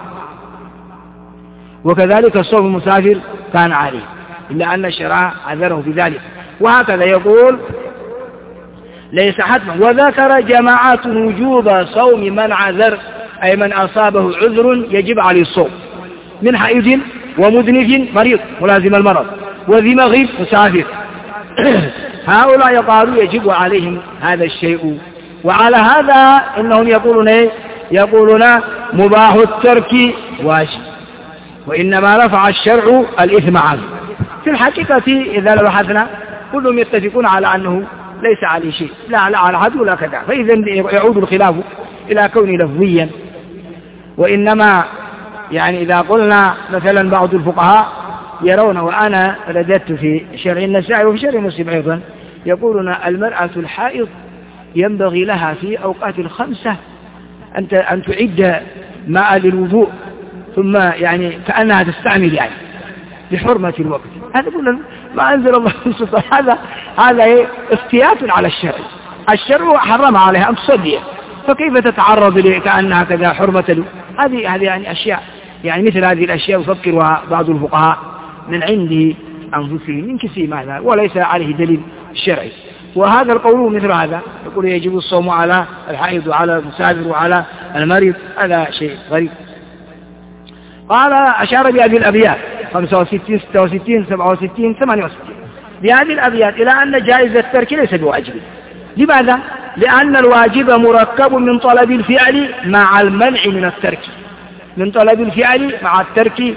وكذلك الصوم المسافر كان عليه، إلا أن الشرع عذره بذلك. وهكذا يقول ليس حتما. وذكر جماعة وجوب صوم من عذر، أي من أصابه عذر يجب عليه الصوم، من حائض ومذنب مريض ملازم المرض وذي مغيب مسافر. هؤلاء يقالوا يجب عليهم هذا الشيء. وعلى هذا إنهم يقولون مباح الترك واجب، وإنما رفع الشرع الإثم عنه. في الحقيقة إذا بحثنا كلهم يتفقون على أنه ليس عليه شيء، لا على حد ولا كذا، فإذا يعود الخلاف إلى كون لفظيا. وإنما يعني إذا قلنا مثلا بعض الفقهاء يرون، وأنا رددت في شرع النسائي وفي شرع مسلم أيضا، يقولون المرأة الحائض ينبغي لها في أوقات الخمسة أن تعد ماء للوضوء، ثم يعني كأنها تستعمل يعني بحرمة الوقت. هذا يقول ما أنزل الله سبحانه، هذا افتيات على الشرع، الشرع حرم عليها أن تصلي، فكيف تتعرض كأنها كذا حرمة هذه يعني أشياء، يعني مثل هذه الأشياء يفكرها بعض الفقهاء من عنده أنفسهم من كثير ماذا، وليس عليه دليل شرعي. وهذا القول مثل هذا، يقول يجب الصوم على الحائض وعلى المسافر وعلى المريض، هذا شيء غريب. قال أشار بهذه الأبيات 65 66 67 68 بهذه الأبيات إلى أن جائز الترك ليس بواجب. لماذا؟ لأن الواجب مركب من طلب الفعل مع المنع من الترك، من طلب الفعل مع الترك،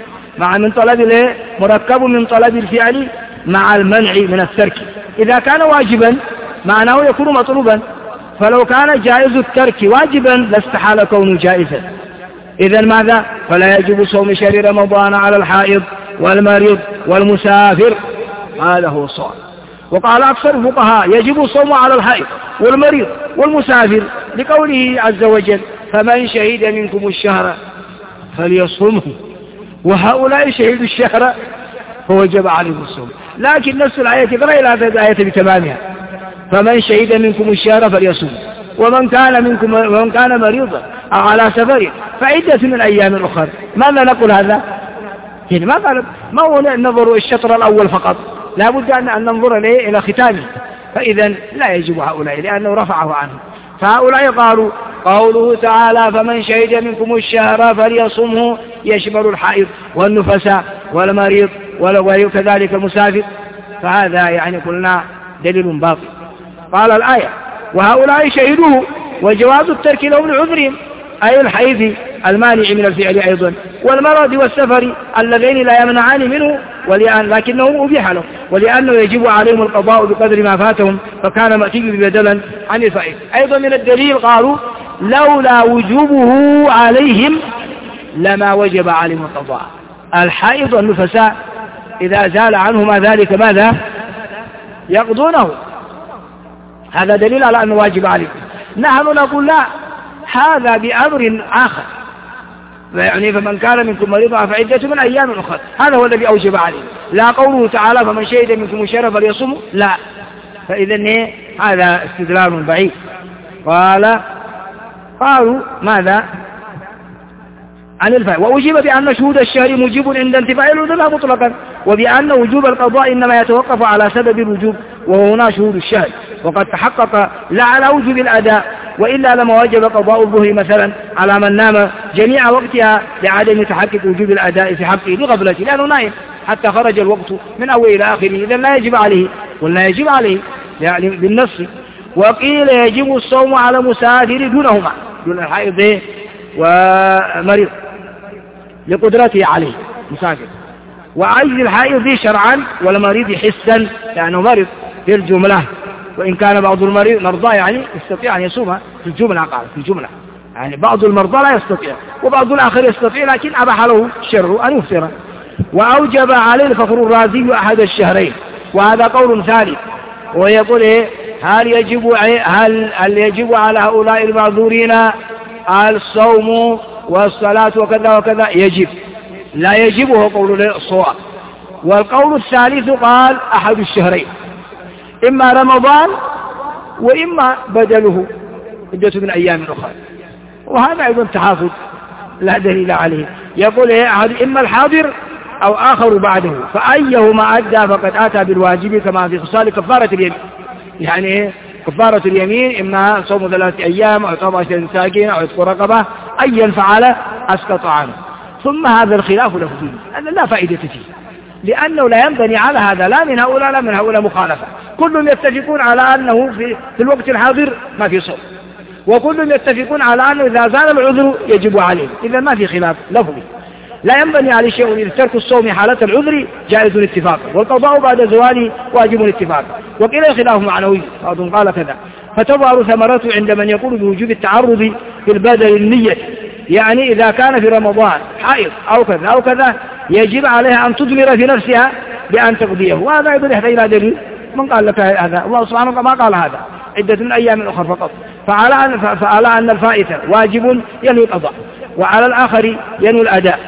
مركب من طلب الفعل مع المنع من الترك. إذا كان واجبا معناه يكون مطلوبا، فلو كان جائز الترك واجبا لاستحال كونه جائزا. إذن ماذا؟ فلا يجب صوم شهر رمضان على الحائض والمريض والمسافر، هذا هو الصواب. وقال أكثر الفقهاء يجب الصوم على الحائض والمريض والمسافر لقوله عز وجل فمن شهد منكم الشهر فليصومه، وهؤلاء شهدوا الشهر فوجب عليهم الصوم. لكن نفس الآية غير هذه الآية بتمامها، فمن شهد منكم الشهر فليصوم، ومن كان مريضا أو على سفر فعدة من أيام أخرى. ماذا نقول هذا؟ يعني ما هو ننظر الشطر الأول فقط، لا بد أن ننظر إلى ختامه، فإذا لا يجب هؤلاء لأنه رفعه عنه. فهؤلاء قالوا قوله تعالى فمن شهد منكم الشهر فليصمه يشمل الحائض والنفساء والمريض وكذلك المسافر، فهذا يعني قلنا دليل باطل. قال الآية وهؤلاء شهدوه وجواز الترك لهم لعذرهم، أي الحيض المانع من الفعل أيضا والمرض والسفر اللذين لا يمنعان منه لكنه أبيح له، ولأنه يجب عليهم القضاء بقدر ما فاتهم فكان مأتي بدلا عن الفائت. أيضا من الدليل قالوا لولا وجوبه عليهم لما وجب عليهم القضاء. الحائض والنفساء إذا زال عنهما ذلك ماذا يقضونه، هذا دليل على أنه واجب عليهم. نحن نقول لا، هذا بأمر آخر، يعني فمن كان منكم مريضا فعدة من أيام أخرى، هذا هو الذي أوجب عليه، لا قوله تعالى فمن شهد منكم الشهر فليصومه، لا. فإذا هذا استدلال بعيد. قالوا ماذا عن الفائت، وأجيب بأن شهود الشهر موجب عند انتفاء العذر مطلقا، وبأن وجوب القضاء إنما يتوقف على سبب الوجوب وهو هنا شهود الشهر، وقد تحقق لا على وجوب الأداء، وإلا لما وجب قضاء الظهر مثلا على من نام جميع وقتها لعدم تحقق وجوب الأداء في حقه لغفلته لأنه نائم حتى خرج الوقت من أول إلى آخره، إذا لا يجب عليه، قلنا يجب عليه يعني بالنص. وقيل يجب الصوم على مسافر دونهما، دون الحائض ومريض لقدرته عليه مسافر، وعجز الحائض شرعا والمريض حسا لأنه مرض في الجملة، وإن كان بعض المريض مرضى يعني يستطيع أن يصوم في الجملة، قال في الجملة يعني بعض المرضى لا يستطيع وبعض الآخر يستطيع لكن أباح له الشر أن يفطر. وأوجب عليه الفخر الرازي أحد الشهرين، وهذا قول ثالث، ويقول هل يجب على هؤلاء المعذورين الصوم والصلاة وكذا وكذا؟ يجب، لا يجب هو قول الصواب. والقول الثالث قال أحد الشهرين، إما رمضان وإما بدله عدة من أيام أخرى، وهذا أيضا تحافظ لا دليل عليه. يقول إما الحاضر أو آخر بعده، فأيهما أدى فقد أتى بالواجب كما في خصال كفارة اليمين، يعني كفارة اليمين إما صوم 3 أيام أو إطعام 10 مساكين أو عتق رقبة، أيا فعل أسقط عنه. ثم هذا الخلاف له فيه أن لا فائدة فيه، لأنه لا ينبني على هذا لا من هؤلاء لا من هؤلاء مخالفة، كلهم يتفقون على أنه في الوقت الحاضر ما في صوم، وكلهم يتفقون على أنه إذا زال العذر يجب عليه، إذا ما في خلاف لفظي، لا ينبني عليه شيء. إذا ترك الصوم حالة العذر جائز اتفاقا، والقضاء بعد زواله واجب اتفاقا، وقيل خلاف معنوي، بعضهم قال كذا. فتظهر ثمرته عند من يقول بوجوب التعرض في البدل النية، يعني إذا كان في رمضان حائض أو كذا أو كذا يجب عليها أن تضمر في نفسها بأن تقضيه، وهذا أيضا يحتاج إلى دليل. من قال لك هذا؟ الله سبحانه وتعالى ما قال هذا، عدة من أيام أخرى فقط. فعلى أن الفائت واجب ينوي القضاء، وعلى الآخر ينوي الأداء،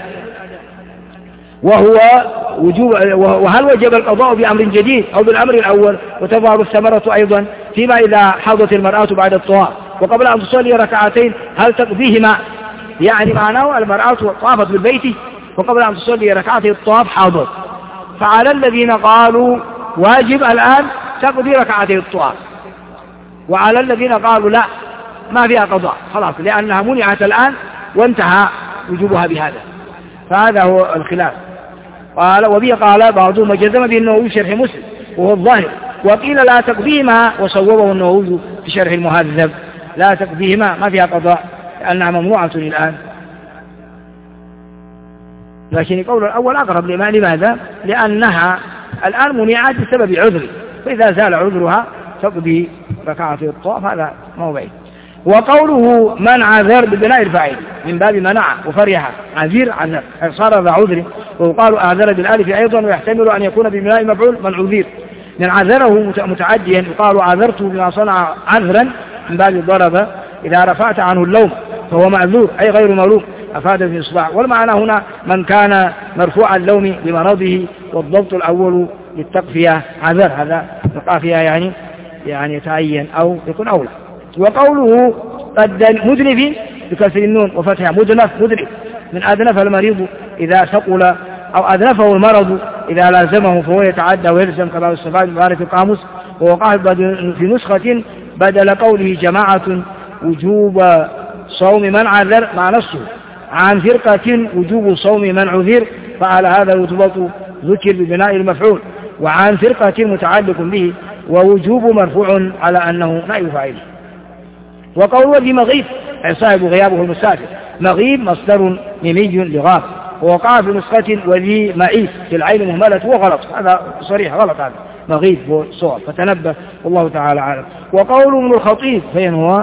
وهو وجوب. وهل وجب القضاء بأمر جديد أو بالأمر الأول؟ وتظهر الثمرة أيضا فيما إذا حضت المرأة بعد الطواف وقبل أن تصلي ركعتين هل تقضيهما، يعني معناه المرأة طافت بالبيت وقبل أن تصلي ركعتين الطواف حاضر، فعلى الذين قالوا واجب الآن تقضي ركعتين الطواف، وعلى الذين قالوا لا ما فيها قضاء خلاص لأنها منعت الآن وانتهى وجوبها بهذا. فهذا هو الخلاف. قال وبه قال بعضهم جزم بأنه في شرح مسلم وهو الظاهر، وقيل لا تقضيهما وصوبه النووي في شرح المهذب، لا تقضيهما ما فيها قضاء لأنها ممنوعة الآن. لكن القول الأول أقرب لماذا؟ لأنها الآن منعت بسبب عذر، فإذا زال عذرها تقضي ركعة الطواف، هذا موضعي. وقوله من عذر ببناء الفاعل من باب منع وفرح، عذير عذر صار ذا عذر، وقالوا أعذر بالآلف أيضا، ويحتمل أن يكون ببناء مفعول من عذير، من عذره متعديا، يقال عذرته بما صنع عذرا من باب ضرب إذا رفعت عنه اللوم فهو معذور أي غير ملوم، أفاد في إصبع. والمعنى هنا من كان مرفوع اللوم بمرضه، والضبط الأول للتقفية عذر، هذا القافية يعني يتعين أو يكون أولى. وقوله قد مدنف بكسر النون وفتحها مدنف من أدنف المريض إذا ثقل أو أدنفه المرض إذا لازمه فهو يتعدى ويلزم كما استفاد من عبارة القاموس. ووقع في نسخة بدل قوله جماعة وجوب صوم من عذر مع نصه عن فرقة وجوب صوم من عذر، فعلى هذا يضبط ذكر ببناء المفعول، وعن فرقة متعلق به، ووجوب مرفوع على أنه نائب فاعله. وقوله ذي مغيب أي صاحب غيابه المسافر، مغيب مصدر ميمي لغاب. ووقع في نسخة وذي معيب في العين مهملة وغلط، هذا صريح غلط، هذا مغيب هو صواب، فتنبه والله تعالى عالم. وقوله من الخطيب فين هو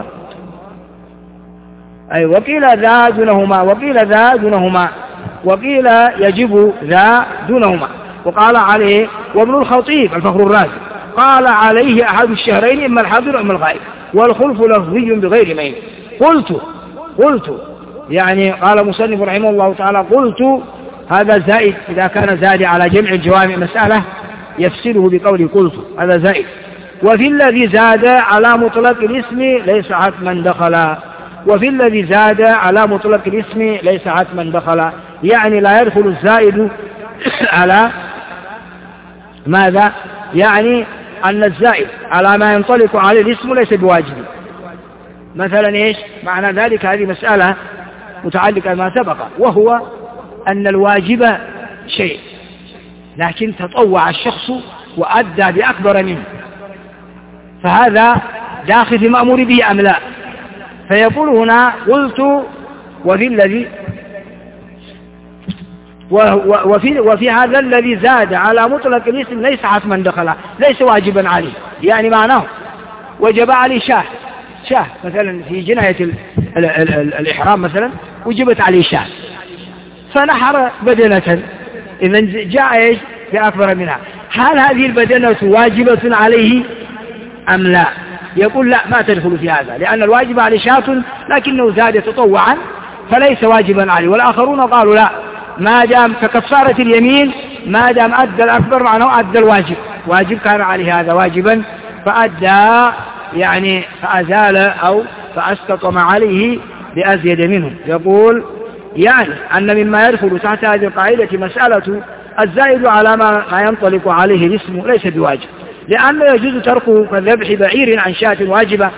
أي وقيل ذا دونهما وقيل يجب ذا دونهما. وقال عليه وابن الخطيب الفخر الرازي قال عليه أحد الشهرين إما الحاضر إما الغائب، والخلف لفظي بغير مين. قلت يعني قال مصنف رحمه الله تعالى قلت، هذا زائد إذا كان زاد على جمع الجوامع مسألة يفسره بقوله قلت، هذا زائد. وفي الذي زاد على مطلق الاسم ليس حتما دخل، وفي الذي زاد على مطلق الاسم ليس حتما دخل، يعني لا يدخل الزائد على ماذا؟ يعني أن الزائد على ما ينطلق عليه الاسم ليس بواجب. مثلا إيش معنى ذلك؟ هذه مسألة متعلقة ما سبق، وهو أن الواجب شيء لكن تطوع الشخص وأدى بأكبر منه، فهذا داخل في مأمور به أم لا؟ فيقول هنا قلت وفي الذي وفي هذا الذي زاد على مطلق الاسم ليس حتما دخل، ليس واجبا عليه، يعني معناه وجب عليه شاه مثلا في جناية الإحرام مثلا وجبت عليه شاه فنحر بدنة، إذا جاء إيش بأكبر منها، هل هذه البدنة واجبة عليه أم لا؟ يقول لا، ما تدخل في هذا، لأن الواجب عليه شاة لكنه زاد تطوعا فليس واجبا عليه. والآخرون قالوا لا، ما دام ككفارة اليمين ما دام أدى الأكبر معناه أدى الواجب، واجب كان عليه هذا واجبا فأدى يعني فأزال أو فأسقط ما عليه بأزيد منه. يقول يعني أن مما يدخل تحت هذه القاعدة مسألة الزائد على ما ينطلق عليه الاسم ليس بواجب، لأنه يجوز تركه كذبح بعير عن شاة واجبة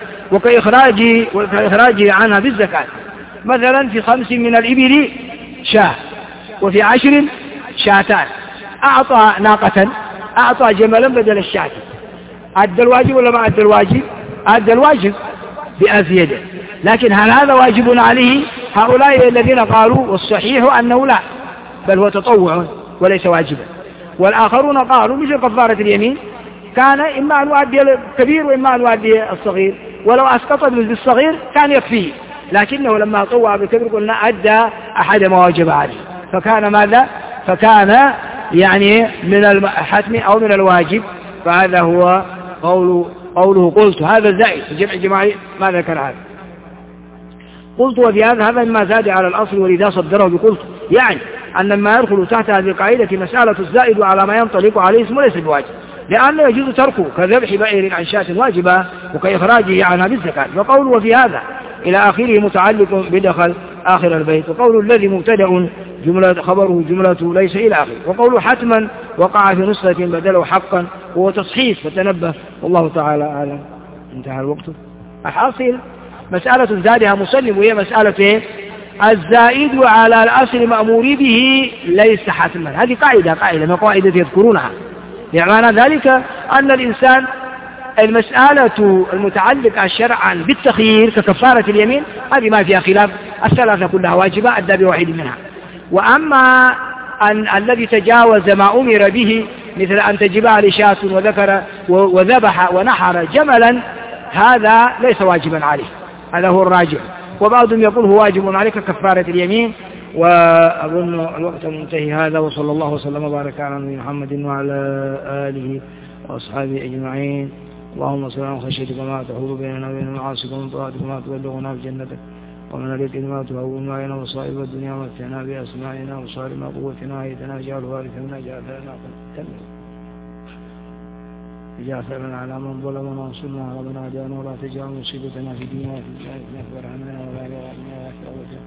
وكإخراجه عنها بالزكاة. مثلا في 5 من الإبل شاة وفي 10 شاتان، أعطى ناقة أعطى جملا بدل الشاة، أدى الواجب ولا ما أدى الواجب؟ أدى الواجب بأزيده، لكن هل هذا واجب عليه؟ هؤلاء الذين قالوا والصحيح أنه لا، بل هو تطوع وليس واجبا. والآخرون قالوا مثل كفارة اليمين كان إما أن يؤدي الكبير وإما أن يؤدي الصغير، ولو أسقط بالصغير كان يكفيه، لكنه لما طوع بالكبير قلنا أدى أحد ما واجب عليه، فكان ماذا؟ فكان يعني من الحتم أو من الواجب. فهذا هو قوله قلت، هذا زائد جمع جماعي ما ذكر هذا. قلت وفي هذا مما زاد على الأصل ولذا صدره بقلت، يعني أن ما يدخل تحت هذه القاعدة مسألة الزائد على ما ينطلق عليه اسمه ليس بواجب، لأنه يجوز تركه كذبح بعير عن شاة واجبة وكإخراجه عنها بالزكاة. وقول وفي هذا إلى آخره متعلق بدخل آخر البيت. وقول الذي مبتدأ جملة خبره جملة ليس إلى آخره. وقول حتما وقع في نسخة بدله حقا وهو تصحيح فتنبه والله تعالى أعلم. انتهى الوقت. الحاصل مسألة زادها مصنف وهي مسألة الزائد على الأصل مأمور به ليس حتما. هذه قاعدة من قواعد يذكرونها، يعني ذلك أن الإنسان المسألة المتعلقة شرعا بالتخيير ككفارة اليمين هذه ما فيها خلاف، الثلاثة كلها واجبة أدى بواحد منها. وأما الذي تجاوز ما أمر به مثل أن تجب عليه شاة وذكر وذبح ونحر جملا هذا ليس واجبا عليه، هذا هو الراجع. وبعضهم يقول هو واجب عليك كفارة اليمين. وأظن الوقت منتهي هذا، وصلى الله وسلم وبارك على نبينا محمد وعلى آله وأصحابه أجمعين. اللهم صل على خشيتك ما تحول بيننا وبين معاصيك ومن طاعتك ما تبلغنا بجنتك ومن اليقين ما تهون علينا مصائب الدنيا ومتعنا بأسماعنا وصارنا قوتنا أيدنا اجعل وارث منا اجعل ثأرنا على من ظلمنا وانصرنا على من عادانا ولا تجعل مصيبتنا في ديننا وفي الجنة أكبر عنا ولا يغفر